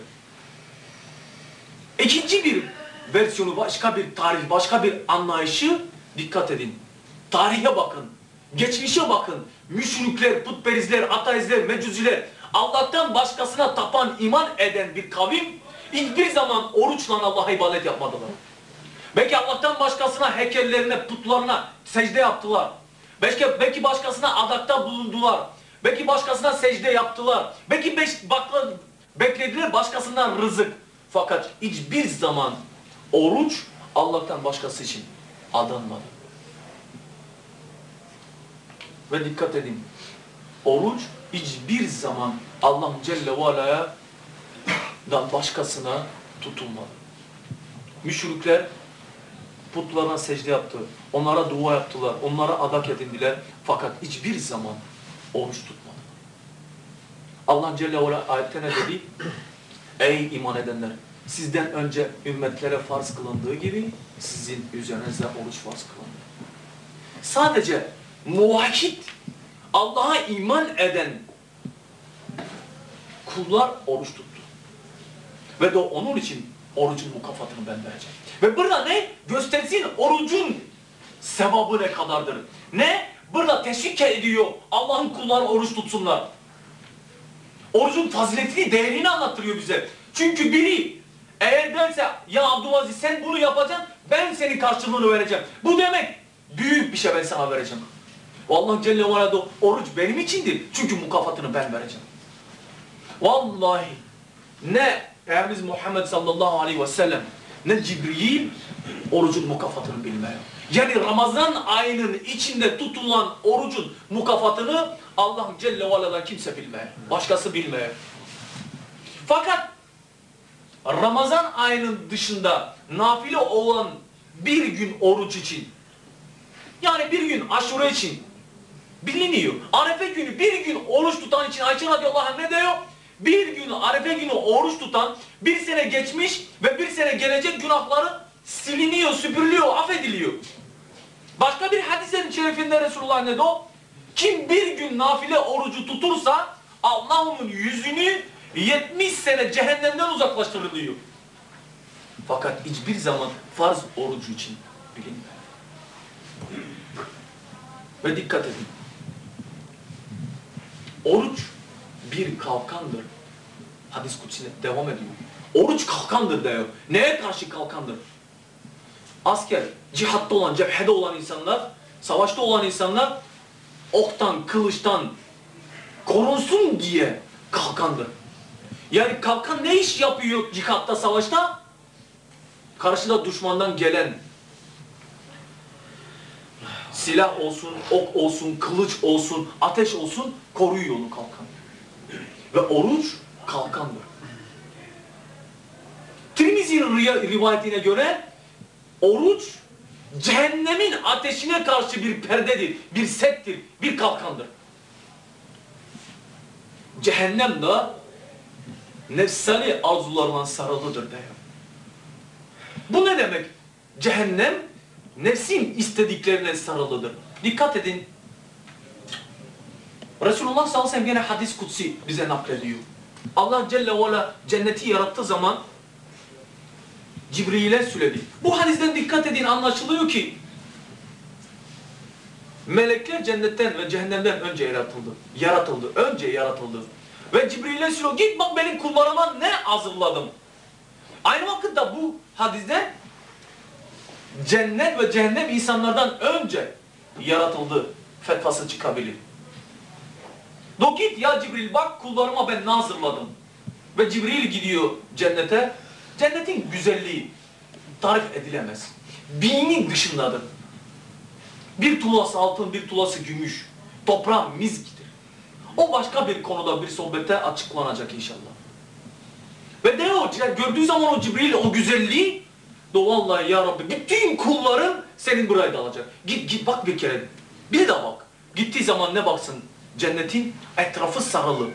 İkinci bir versiyonu, başka bir tarih, başka bir anlayışı dikkat edin. Tarihe bakın, geçmişe bakın. Müşrikler, putperestler, ateistler, mecuziler, Allah'tan başkasına tapan, iman eden bir kavim hiçbir zaman oruçla Allah'a ibadet yapmadılar. Belki Allah'tan başkasına, heykellerine, putlarına secde yaptılar. Belki, belki başkasına adakta bulundular. Belki başkasına secde yaptılar. Belki beş, bakla, beklediler başkasından rızık. Fakat hiçbir zaman oruç Allah'tan başkası için adanmadı. Ve dikkat edin. Oruç hiçbir zaman Allah Celle ve Ala'dan başkasına tutulmadı. Müşrikler putlarına secde yaptı. Onlara dua yaptılar. Onlara adak edindiler. Fakat hiçbir zaman oruç tutmadı. Allah Celle ve Ala ayette ne dedi? Ey iman edenler! Sizden önce ümmetlere farz kılındığı gibi sizin üzerinize oruç farz kılındı. Sadece muvahhid, Allah'a iman eden kullar oruç tuttu. Ve de onun için orucun mukafatını ben vereceğim. Ve burada ne? Göstersin orucun sevabı ne kadardır. Ne? Burada teşvik ediyor Allah'ın kulları oruç tutsunlar. Orucun faziletini, değerini anlattırıyor bize. Çünkü biri eğer derse ya Abdülaziz sen bunu yapacaksın, ben senin karşılığını vereceğim. Bu demek büyük bir şey ben sana vereceğim. Allah Celle ve Ala oruç benim içindir. Çünkü mukafatını ben vereceğim. Vallahi ne Peygamberimiz Muhammed sallallahu aleyhi ve sellem ne Cibril orucun mukafatını bilmiyor. Yani Ramazan ayının içinde tutulan orucun mukafatını Allah Celle ve Ala'dan kimse bilmiyor. Başkası bilmiyor. Fakat Ramazan ayının dışında nafile olan bir gün oruç için, yani bir gün aşure için biliniyor. Arefe günü bir gün oruç tutan için Ayşe radıyallahu anh ne diyor? Bir gün Arefe günü oruç tutan bir sene geçmiş ve bir sene gelecek günahları siliniyor, süpürülüyor, affediliyor. Başka bir hadisin şerifinde Resulullah ne diyor? Kim bir gün nafile orucu tutursa Allah onun yüzünü yetmiş sene cehennemden uzaklaştırılıyor. Fakat hiçbir zaman farz orucu için bilinmiyor. Ve dikkat edin. Oruç bir kalkandır. Hadis kutsine devam ediyor. Oruç kalkandır diyor. Neye karşı kalkandır? Asker, cihatta olan, cephede olan insanlar, savaşta olan insanlar oktan, kılıçtan korunsun diye kalkandır. Yani kalkan ne iş yapıyor cihatta, savaşta? Karşıda düşmandan gelen silah olsun, ok olsun, kılıç olsun, ateş olsun koruyor onu kalkan. Ve oruç kalkandır. Tirmizi'nin rivayetine göre oruç cehennemin ateşine karşı bir perdedir, bir settir, bir kalkandır. Cehennem de nefsani arzularla sarılıdır diyor. Bu ne demek? Cehennem nefsin istediklerine sarılıdır. Dikkat edin. Resulullah sallallahu aleyhi ve sellem gene hadis kutsi bize naklediyor. Allah Celle ve Ala cenneti yarattığı zaman Cibril'e söyledi. Bu hadisten dikkat edin, anlaşılıyor ki melekler cennetten ve cehennemden önce yaratıldı. Yaratıldı. Önce yaratıldı. Ve Cibril'e söylüyor. Git bak benim kullarıma ne hazırladım. Aynı vakitte bu hadiste cennet ve cehennem insanlardan önce yaratıldı fetvası çıkabilir. Do git ya Cibril bak kullarıma ben ne hazırladım. Ve Cibril gidiyor cennete. Cennetin güzelliği tarif edilemez. Binin dışındadır. Bir tulası altın, bir tulası gümüş. Toprağın miskidir. O başka bir konuda bir sohbette açıklanacak inşallah. Ve de o gördüğü zaman o Cibril o güzelliği de vallahi ya Rabbi bütün kulların senin buraya da alacak. Git git bak bir kere. Bir de bak. Gittiği zaman ne baksın? Cennetin etrafı sarılı.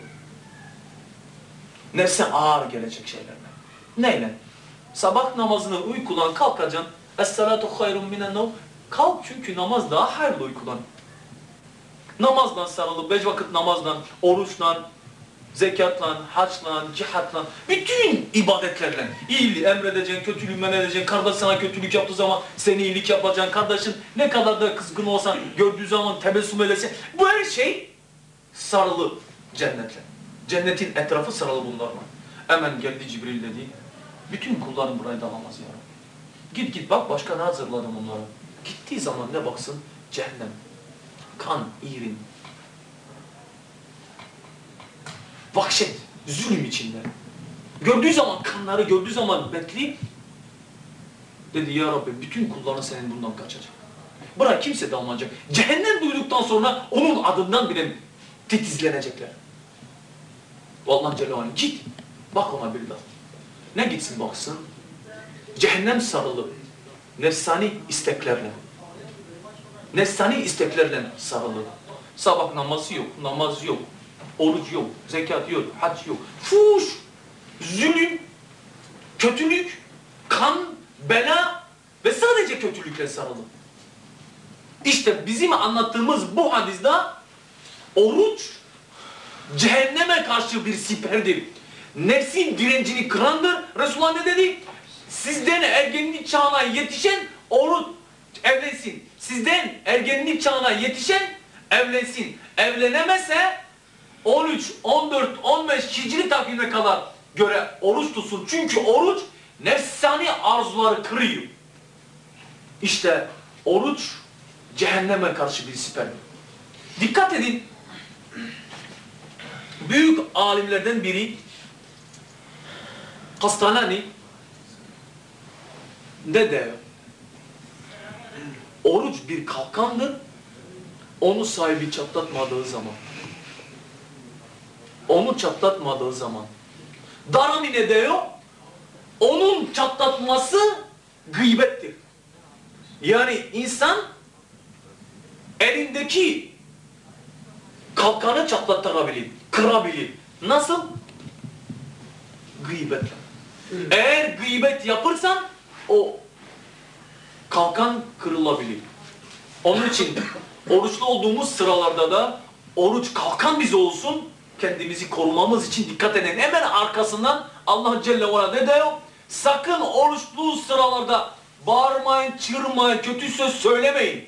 Nefse ağır gelecek şeylerle. Neyle? Sabah namazını uykudan kalkacaksın. Es-salatu hayrun minen-nevm. Kalk çünkü namaz daha hayırlı uykudan. Namazdan sarılı, beş vakit namazdan, oruçla, zekatla, haçla, cihatla, bütün ibadetlerle iyiliği emredeceksin, kötülüğü men edeceksin, kardeş sana kötülük yaptığı zaman seni iyilik yapacaksın, kardeşin ne kadar da kızgın olsan gördüğü zaman tebessüm edeceksin. Bu her şey sarılı cennetle. Cennetin etrafı sarılı bunlarla. Hemen geldi Cibril dedi, bütün kulların buraya dalamaz ya Rabbi. Git git bak başka ne hazırladım onlara. Gittiği zaman ne baksın? Cehennem. Kan, iğrin. Vahşet, zulüm içinde. Gördüğü zaman kanları, gördüğü zaman betli dedi ya Rabbi bütün kulların senin bundan kaçacak. Bırak kimse dalmayacak. Cehennem duyduktan sonra onun adından bile titizlenecekler. Vallahi Celle ve Ala git. Bak ona bir daha. Ne gitsin baksın? cehennem sarılı nefsani isteklerle, nefsani isteklerle sarılı. Sabah namazı yok, namaz yok, oruç yok, zekat yok, hac yok. Fuş, zulüm, kötülük, kan, bela ve sadece kötülükle sarılı. İşte bizim anlattığımız bu hadiste oruç cehenneme karşı bir siperdir. Nefsin direncini kırandır. Resulullah ne dedi? Sizden ergenlik çağına yetişen oruç evlensin. Sizden ergenlik çağına yetişen evlensin. Evlenemezse on üç, on dört, on beş hicri takvime kadar göre oruç tutsun. Çünkü oruç nefsani arzuları kırıyor. İşte oruç cehenneme karşı bir siperdir. Dikkat edin. Büyük alimlerden biri Kastalani ne diyor? Oruç bir kalkandır. Onu sahibi çatlatmadığı zaman. Onu çatlatmadığı zaman. Darami ne diyor? Onun çatlatması gıybettir. Yani insan elindeki kalkanı çatlatabilir, kırabilir. Nasıl? Gıybetle. Eğer gıybet yapırsan o kalkan kırılabilir. Onun için oruçlu olduğumuz sıralarda da oruç kalkan bize olsun, kendimizi korumamız için dikkat edin. Hemen arkasından Allah Celle ve Ala ne diyor? Sakın oruçlu sıralarda bağırmayın, çığırmayın, kötü söz söylemeyin.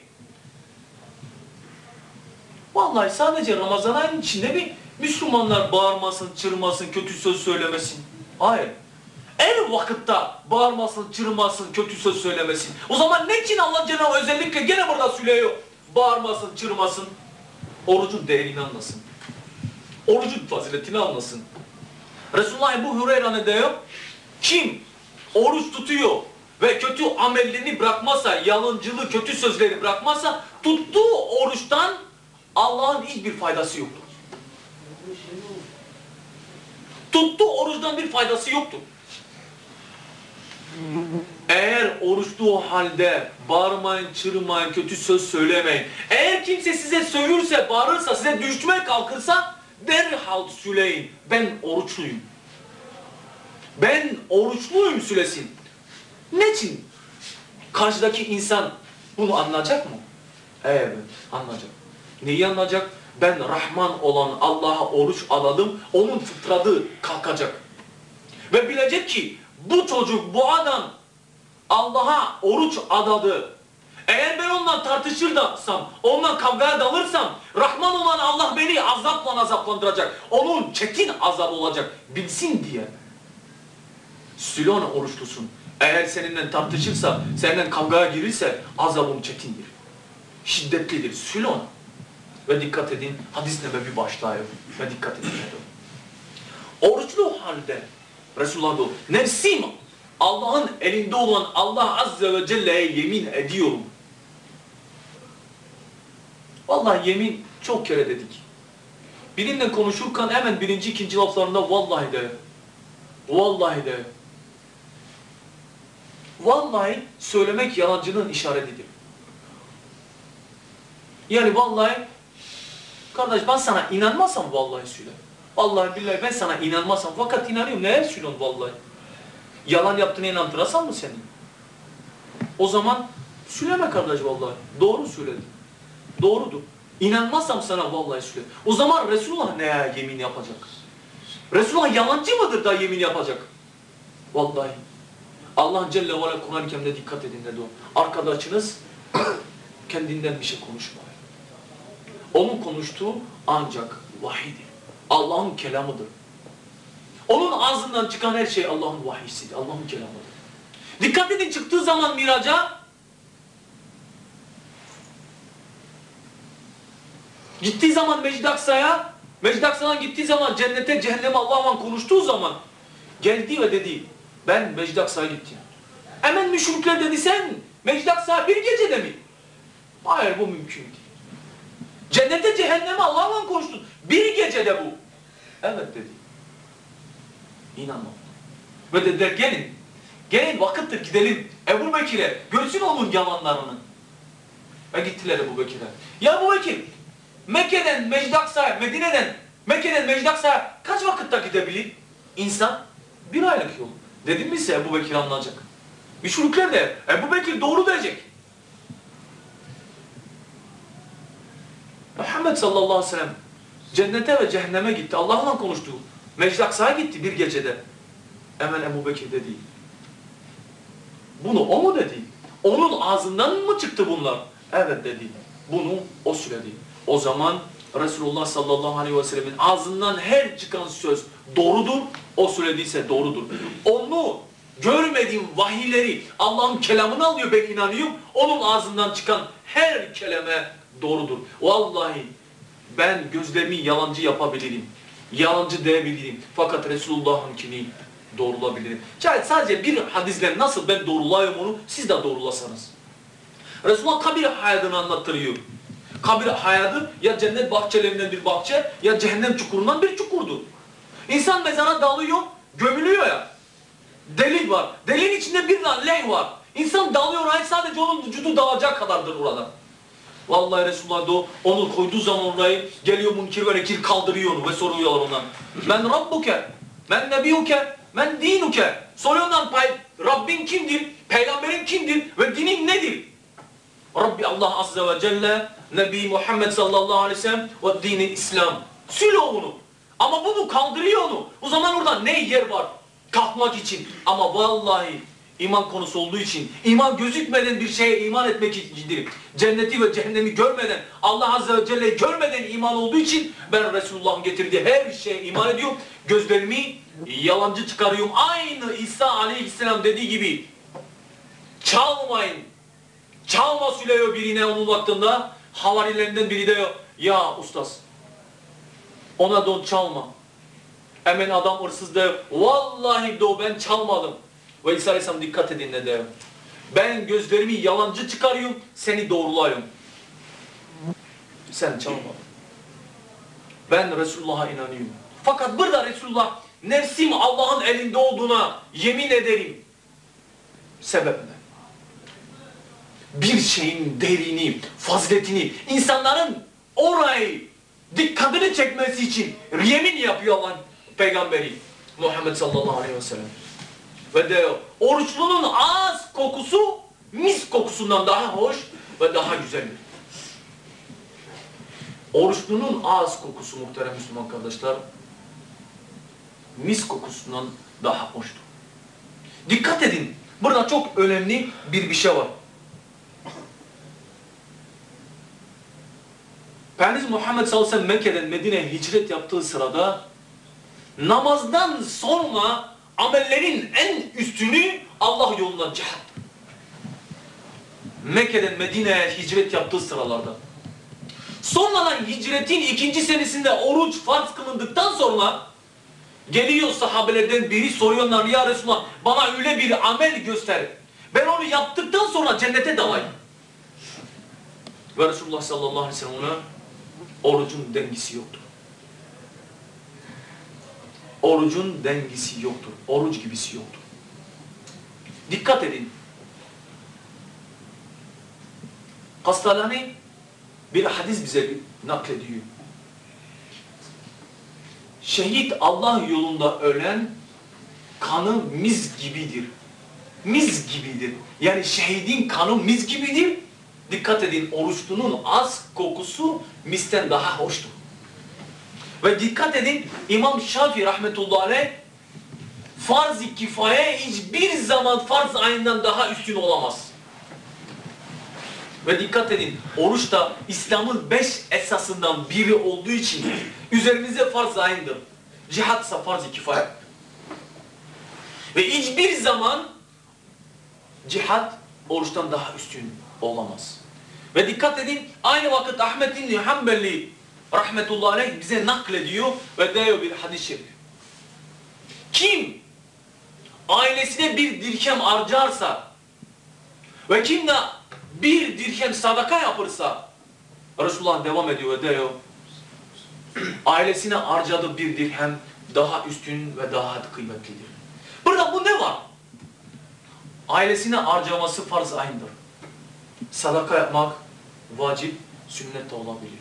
Vallahi sadece Ramazan ayının içinde mi Müslümanlar bağırmasın, çığırmasın, kötü söz söylemesin? Hayır. En vakitte bağırmasın, çığırmasın, kötü söz söylemesin. O zaman ne için Allah Celle ve Ala özellikle gene burada söylüyor? Bağırmasın, çığırmasın. Orucun değerini anlasın. Orucun faziletini anlasın. Resulullah Ebu Hureyre ne diyor? Kim oruç tutuyor ve kötü amellerini bırakmazsa, yalancılığı, kötü sözleri bırakmazsa tuttuğu oruçtan Allah'ın hiçbir faydası yoktur. Tuttuğu oruçtan bir faydası yoktur. Eğer oruçlu halde bağırmayın, çığırmayın, kötü söz söylemeyin. Eğer kimse size sövürse, bağırırsa, size düşmeye kalkırsa derhal söyleyin. Ben oruçluyum. Ben oruçluyum söylesin. Niçin? Karşıdaki insan bunu anlayacak mı? Evet, anlayacak. Neyi anlayacak? Ben Rahman olan Allah'a oruç adadım, onun fıtradı kalkacak. Ve bilecek ki bu çocuk, bu adam Allah'a oruç adadı. Eğer ben ondan tartışır dasam, ondan kavgaya dalırsam, Rahman olan Allah beni azapla azaplandıracak. Onun çetin azap olacak. Bilsin diye. Söyle ona oruç tutsun. Eğer seninle tartışırsa, seninle kavgaya girirse azabım çetindir. Şiddetlidir. Söyle ona. Ve dikkat edin, hadis nebevi başlıyor. Ve dikkat edin. Oruçlu halde Resulullah diyor, nefsim Allah'ın elinde olan Allah Azze ve Celle'ye yemin ediyorum. Vallahi yemin çok kere dedik. Birinden konuşurken hemen birinci, ikinci laflarında vallahi de, vallahi de. Vallahi söylemek yalancının işaretidir. Yani vallahi, kardeş ben sana inanmasam vallahi söyle. Vallahi billahi ben sana inanmasam fakat inanıyorum. Neye söylüyorsun vallahi? Yalan yaptığına inandırasan mı seni? O zaman söyleme kardeş vallahi. Doğru söyledin. Doğrudur. İnanmazsam sana vallahi söyle. O zaman Resulullah neye yemin yapacak? Resulullah yalancı mıdır da yemin yapacak? Vallahi. Allah Celle ve Ala Kur'an-ı Kerim'de dikkat edin ne diyor? Arkadaşınız kendinden bir şey konuşmuyor. Onun konuştuğu ancak vahiydir. Allah'ın kelamıdır. Onun ağzından çıkan her şey Allah'ın vahiysidir. Allah'ın kelamıdır. Dikkat edin çıktığı zaman miraca gittiği zaman Mecid Aksa'ya Mecid Aksa'dan gittiği zaman cennete cehenneme Allah'la konuştuğu zaman geldi ve dedi ben Mecid Aksa'ya gittim. Hemen müşrikler dedi sen Mecid Aksa'ya bir gecede mi? Hayır bu mümkün değil. Cennete cehenneme Allah'la konuştun. Bir gecede bu. Evet dedi. İnanmam. Ve dediler gelin. Gelin vakittir gidelim Ebu Bekir'e. Görsün onun yalanlarını. Ve gittiler Ebu Bekir'e. Ya Ebu Bekir, Mekke'den Mecdaksa'ya, Medine'den Mekke'den Mecdaksa'ya kaç vakitte gidebilir insan? Bir aylık yol. Dedim mi size Ebu Bekir anlayacak. Müşrikler de Ebu Bekir doğru diyecek. Muhammed sallallahu aleyhi ve sellem cennete ve cehenneme gitti. Allah'la konuştu. Mecdaksa'ya gitti bir gecede. Hemen Ebu Bekir dedi. Bunu o mu dedi? Onun ağzından mı çıktı bunlar? Evet dedi. Bunu o söyledi. O zaman Resulullah sallallahu aleyhi ve sellemin ağzından her çıkan söz doğrudur. O söylediyse doğrudur. Onu görmediğim vahiyleri Allah'ın kelamını alıyor, ben inanıyorum. Onun ağzından çıkan her kelime doğrudur. Vallahi ben gözlerimi yalancı yapabilirim. Yalancı diyebilirim. Fakat Resulullah'ınkini doğrulabilirim. Şayet sadece bir hadisle nasıl ben doğrulayayım onu, siz de doğrulasanız. Resulullah kabir hayatını anlattırıyor. Kabir hayatı ya cennet bahçelerinden bir bahçe ya cehennem çukurundan bir çukurdur. İnsan mezara dalıyor, gömülüyor ya. Delik var. Deliğin içinde bir leh var. İnsan dalıyor oraya, sadece onun vücudu dağılacak kadardır orada. Vallahi Resulullah da onu koyduğu zaman orayı geliyor Munkir ve Nekir kaldırıyor onu ve soruyorlar ondan. Men Rabbuke, men Nebiyuke, men Dinuke. Soruyorlar Rabbin kimdir, peygamberin kimdir ve dinin nedir? Rabbi Allah Azze ve Celle, Nebi Muhammed sallallahu aleyhi ve sellem ve dini İslam. Söyle onu. Ama bunu kaldırıyor onu. O zaman orada ne yer var kalkmak için. Ama vallahi iman konusu olduğu için, iman gözükmeden bir şeye iman etmek içindir. Cenneti ve cehennemi görmeden, Allah Azze ve Celle'yi görmeden iman olduğu için ben Resulullah'ın getirdiği her şeye iman ediyorum. Gözlerimi yalancı çıkarıyorum. Aynı İsa aleyhisselam dediği gibi çalmayın. Çalma söylüyor birine onun vaktinde. Havarilerinden biri diyor, ya ustas ona don çalma. Hemen adam hırsız diyor, vallahi do ben çalmadım. Ve İsa aleyhisselam dikkat edin ne diyor. Ben gözlerimi yalancı çıkarıyorum, seni doğrulayım. Sen çalmadın. Ben Resulullah'a inanıyorum. Fakat burada Resulullah nefsim Allah'ın elinde olduğuna yemin ederim. Sebep ne? Bir şeyin derini, faziletini, insanların orayı dikkatini çekmesi için yemin yapıyor Allah'ın peygamberi Muhammed sallallahu aleyhi ve sellem. Ve diyor, oruçlunun ağız kokusu mis kokusundan daha hoş ve daha güzeldir. Oruçlunun ağız kokusu muhterem Müslüman kardeşler, mis kokusundan daha hoştur. Dikkat edin, burada çok önemli bir bir şey var. Peygamberimiz Muhammed sallallahu aleyhi ve sellem Mekke'den Medine'ye hicret yaptığı sırada namazdan sonra amellerin en üstünü Allah yolunda cihat. Mekke'den Medine'ye hicret yaptığı sıralarda. Sonradan hicretin ikinci senesinde oruç farz kılındıktan sonra geliyor sahabelerden biri, soruyorlar, ya Resulullah bana öyle bir amel göster. Ben onu yaptıktan sonra cennete dalayım. Ve Resulullah sallallahu aleyhi ve sellem ona orucun dengesi yoktur. Orucun dengesi yoktur. Oruç gibisi yoktur. Dikkat edin. Kastalani bir hadis bize naklediyor. Şehit Allah yolunda ölen kanı mis gibidir. Mis gibidir. Yani şehidin kanı mis gibidir. Dikkat edin, oruçlunun az kokusu misten daha hoştur. Ve dikkat edin, İmam Şafii rahmetullahi aleyh farz-ı kifaye hiçbir zaman farz ayından daha üstün olamaz. Ve dikkat edin, oruç da İslam'ın beş esasından biri olduğu için üzerimize farz ayındır. Cihat ise farz-ı kifaye. Ve hiçbir zaman cihat oruçtan daha üstün olamaz. Ve dikkat edin, aynı vakit Ahmed İbn Hanbeli rahmetullahi aleyh bize naklediyor ve diyor bir hadis-i şerif. Kim ailesine bir dirhem harcarsa ve kim de bir dirhem sadaka yapırsa, Resulullah devam ediyor ve diyor, ailesine harcadığı bir dirhem daha üstün ve daha kıymetlidir. Burada bu ne var? ailesine harcaması farz aynıdır. Sadaka yapmak vacip, sünnet de olabilir.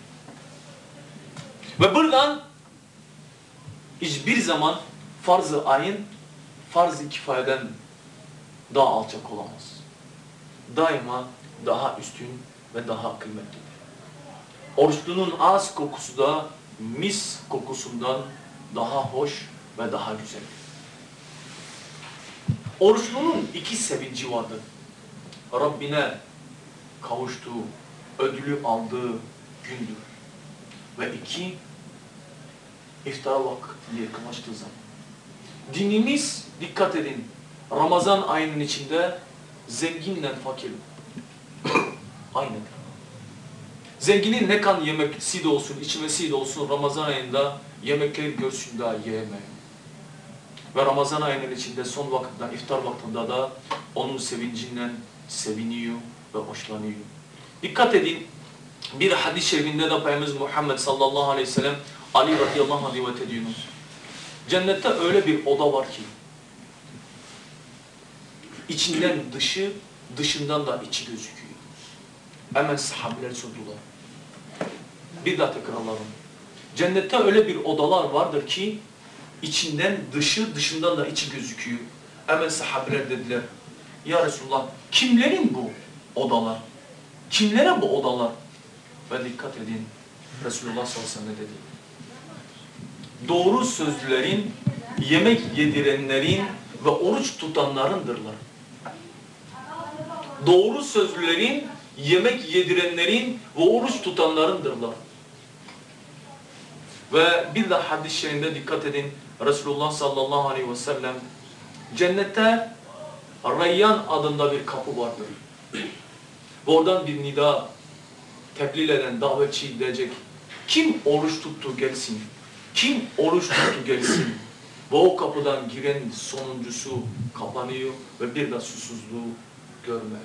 Ve buradan hiçbir zaman farz-ı ayın farz-ı kifayeden daha alçak olamaz. Daima daha üstün ve daha kıymetlidir. Oruçlunun ağız kokusu da mis kokusundan daha hoş ve daha güzeldir. Oruçlunun iki sevinci vardır. Rabbine kavuştuğu, ödülü aldığı gündür. Ve iki, iftar vakti yakınlaştığı zaman. Dinimiz, dikkat edin, Ramazan ayının içinde zenginle fakir aynıdır. Zenginin ne kan yemeksi de olsun, içmesi de olsun Ramazan ayında yemekleri görsün daha yiyemiyor. Ve Ramazan ayının içinde son vakitte, iftar vaktinde da onun sevincinden seviniyor ve hoşlanıyor. Dikkat edin, bir hadis-i şerifinde de Peygamberimiz Muhammed sallallahu aleyhi ve sellem Ali radıyallahu anh rivayet ediyor. Cennette öyle bir oda var ki, içinden dışı, dışından da içi gözüküyor. Hemen sahabeler sordular. Bir daha tekrarlayalım. Cennette öyle bir odalar vardır ki, içinden dışı, dışından da içi gözüküyor. Hemen sahabeler dediler, ya Resulullah, kimlerin bu odalar? Kimlere bu odalar? Ve dikkat edin, Resulullah sallallahu aleyhi ve sellem dedi. Doğru sözlülerin, yemek yedirenlerin ve oruç tutanlarındırlar. Doğru sözlülerin, yemek yedirenlerin ve oruç tutanlarındırlar. Ve bir de hadis-i şerifinde dikkat edin, Resulullah sallallahu aleyhi ve sellem cennette Rayyan adında bir kapı vardır. Ve oradan bir nida tebliğ eden davetçi diyecek. Kim oruç tuttu gelsin. Kim oruç tuttu gelsin. Ve o kapıdan giren sonuncusu kapanıyor ve bir de susuzluğu görme.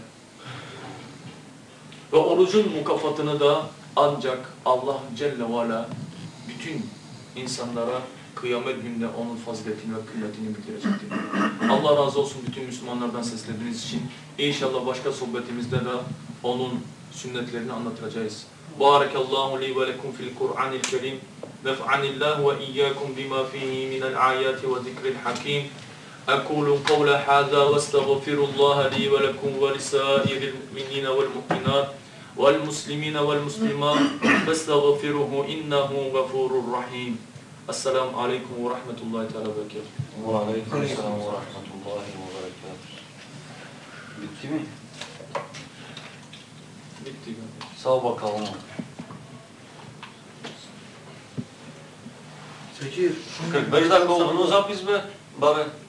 Ve orucun mukafatını da ancak Allah Celle ve Ala bütün insanlara kıyamet günde onun faziletini ve kıymetini bildirecektir. Allah razı olsun bütün Müslümanlardan seslediğiniz için. İnşallah başka sohbetimizde de onun sünnetlerini anlatacağız. Barakallahu li ve lekum fil Kur'anil Kerim. Nef'anillahu ve iyyakum bima fihi minel ayati ve zikril hakim. Ekulu kavle hâzâ ve estağfirullaha li ve lekum ve lisâiril mu'minîne vel mu'minât vel muslimîne vel muslimât festağfiruhu innehu gafurur rahim. Esselamu aleyküm ve rahmetullahi teala ve berekatuhu. Ve aleykümselam ve rahmetullahi ve berekatuhu. Bitti mi? Bitti. Sağ bakalım. Sekiz. kırk beş dakika oldu. Uzat biz be. Bari.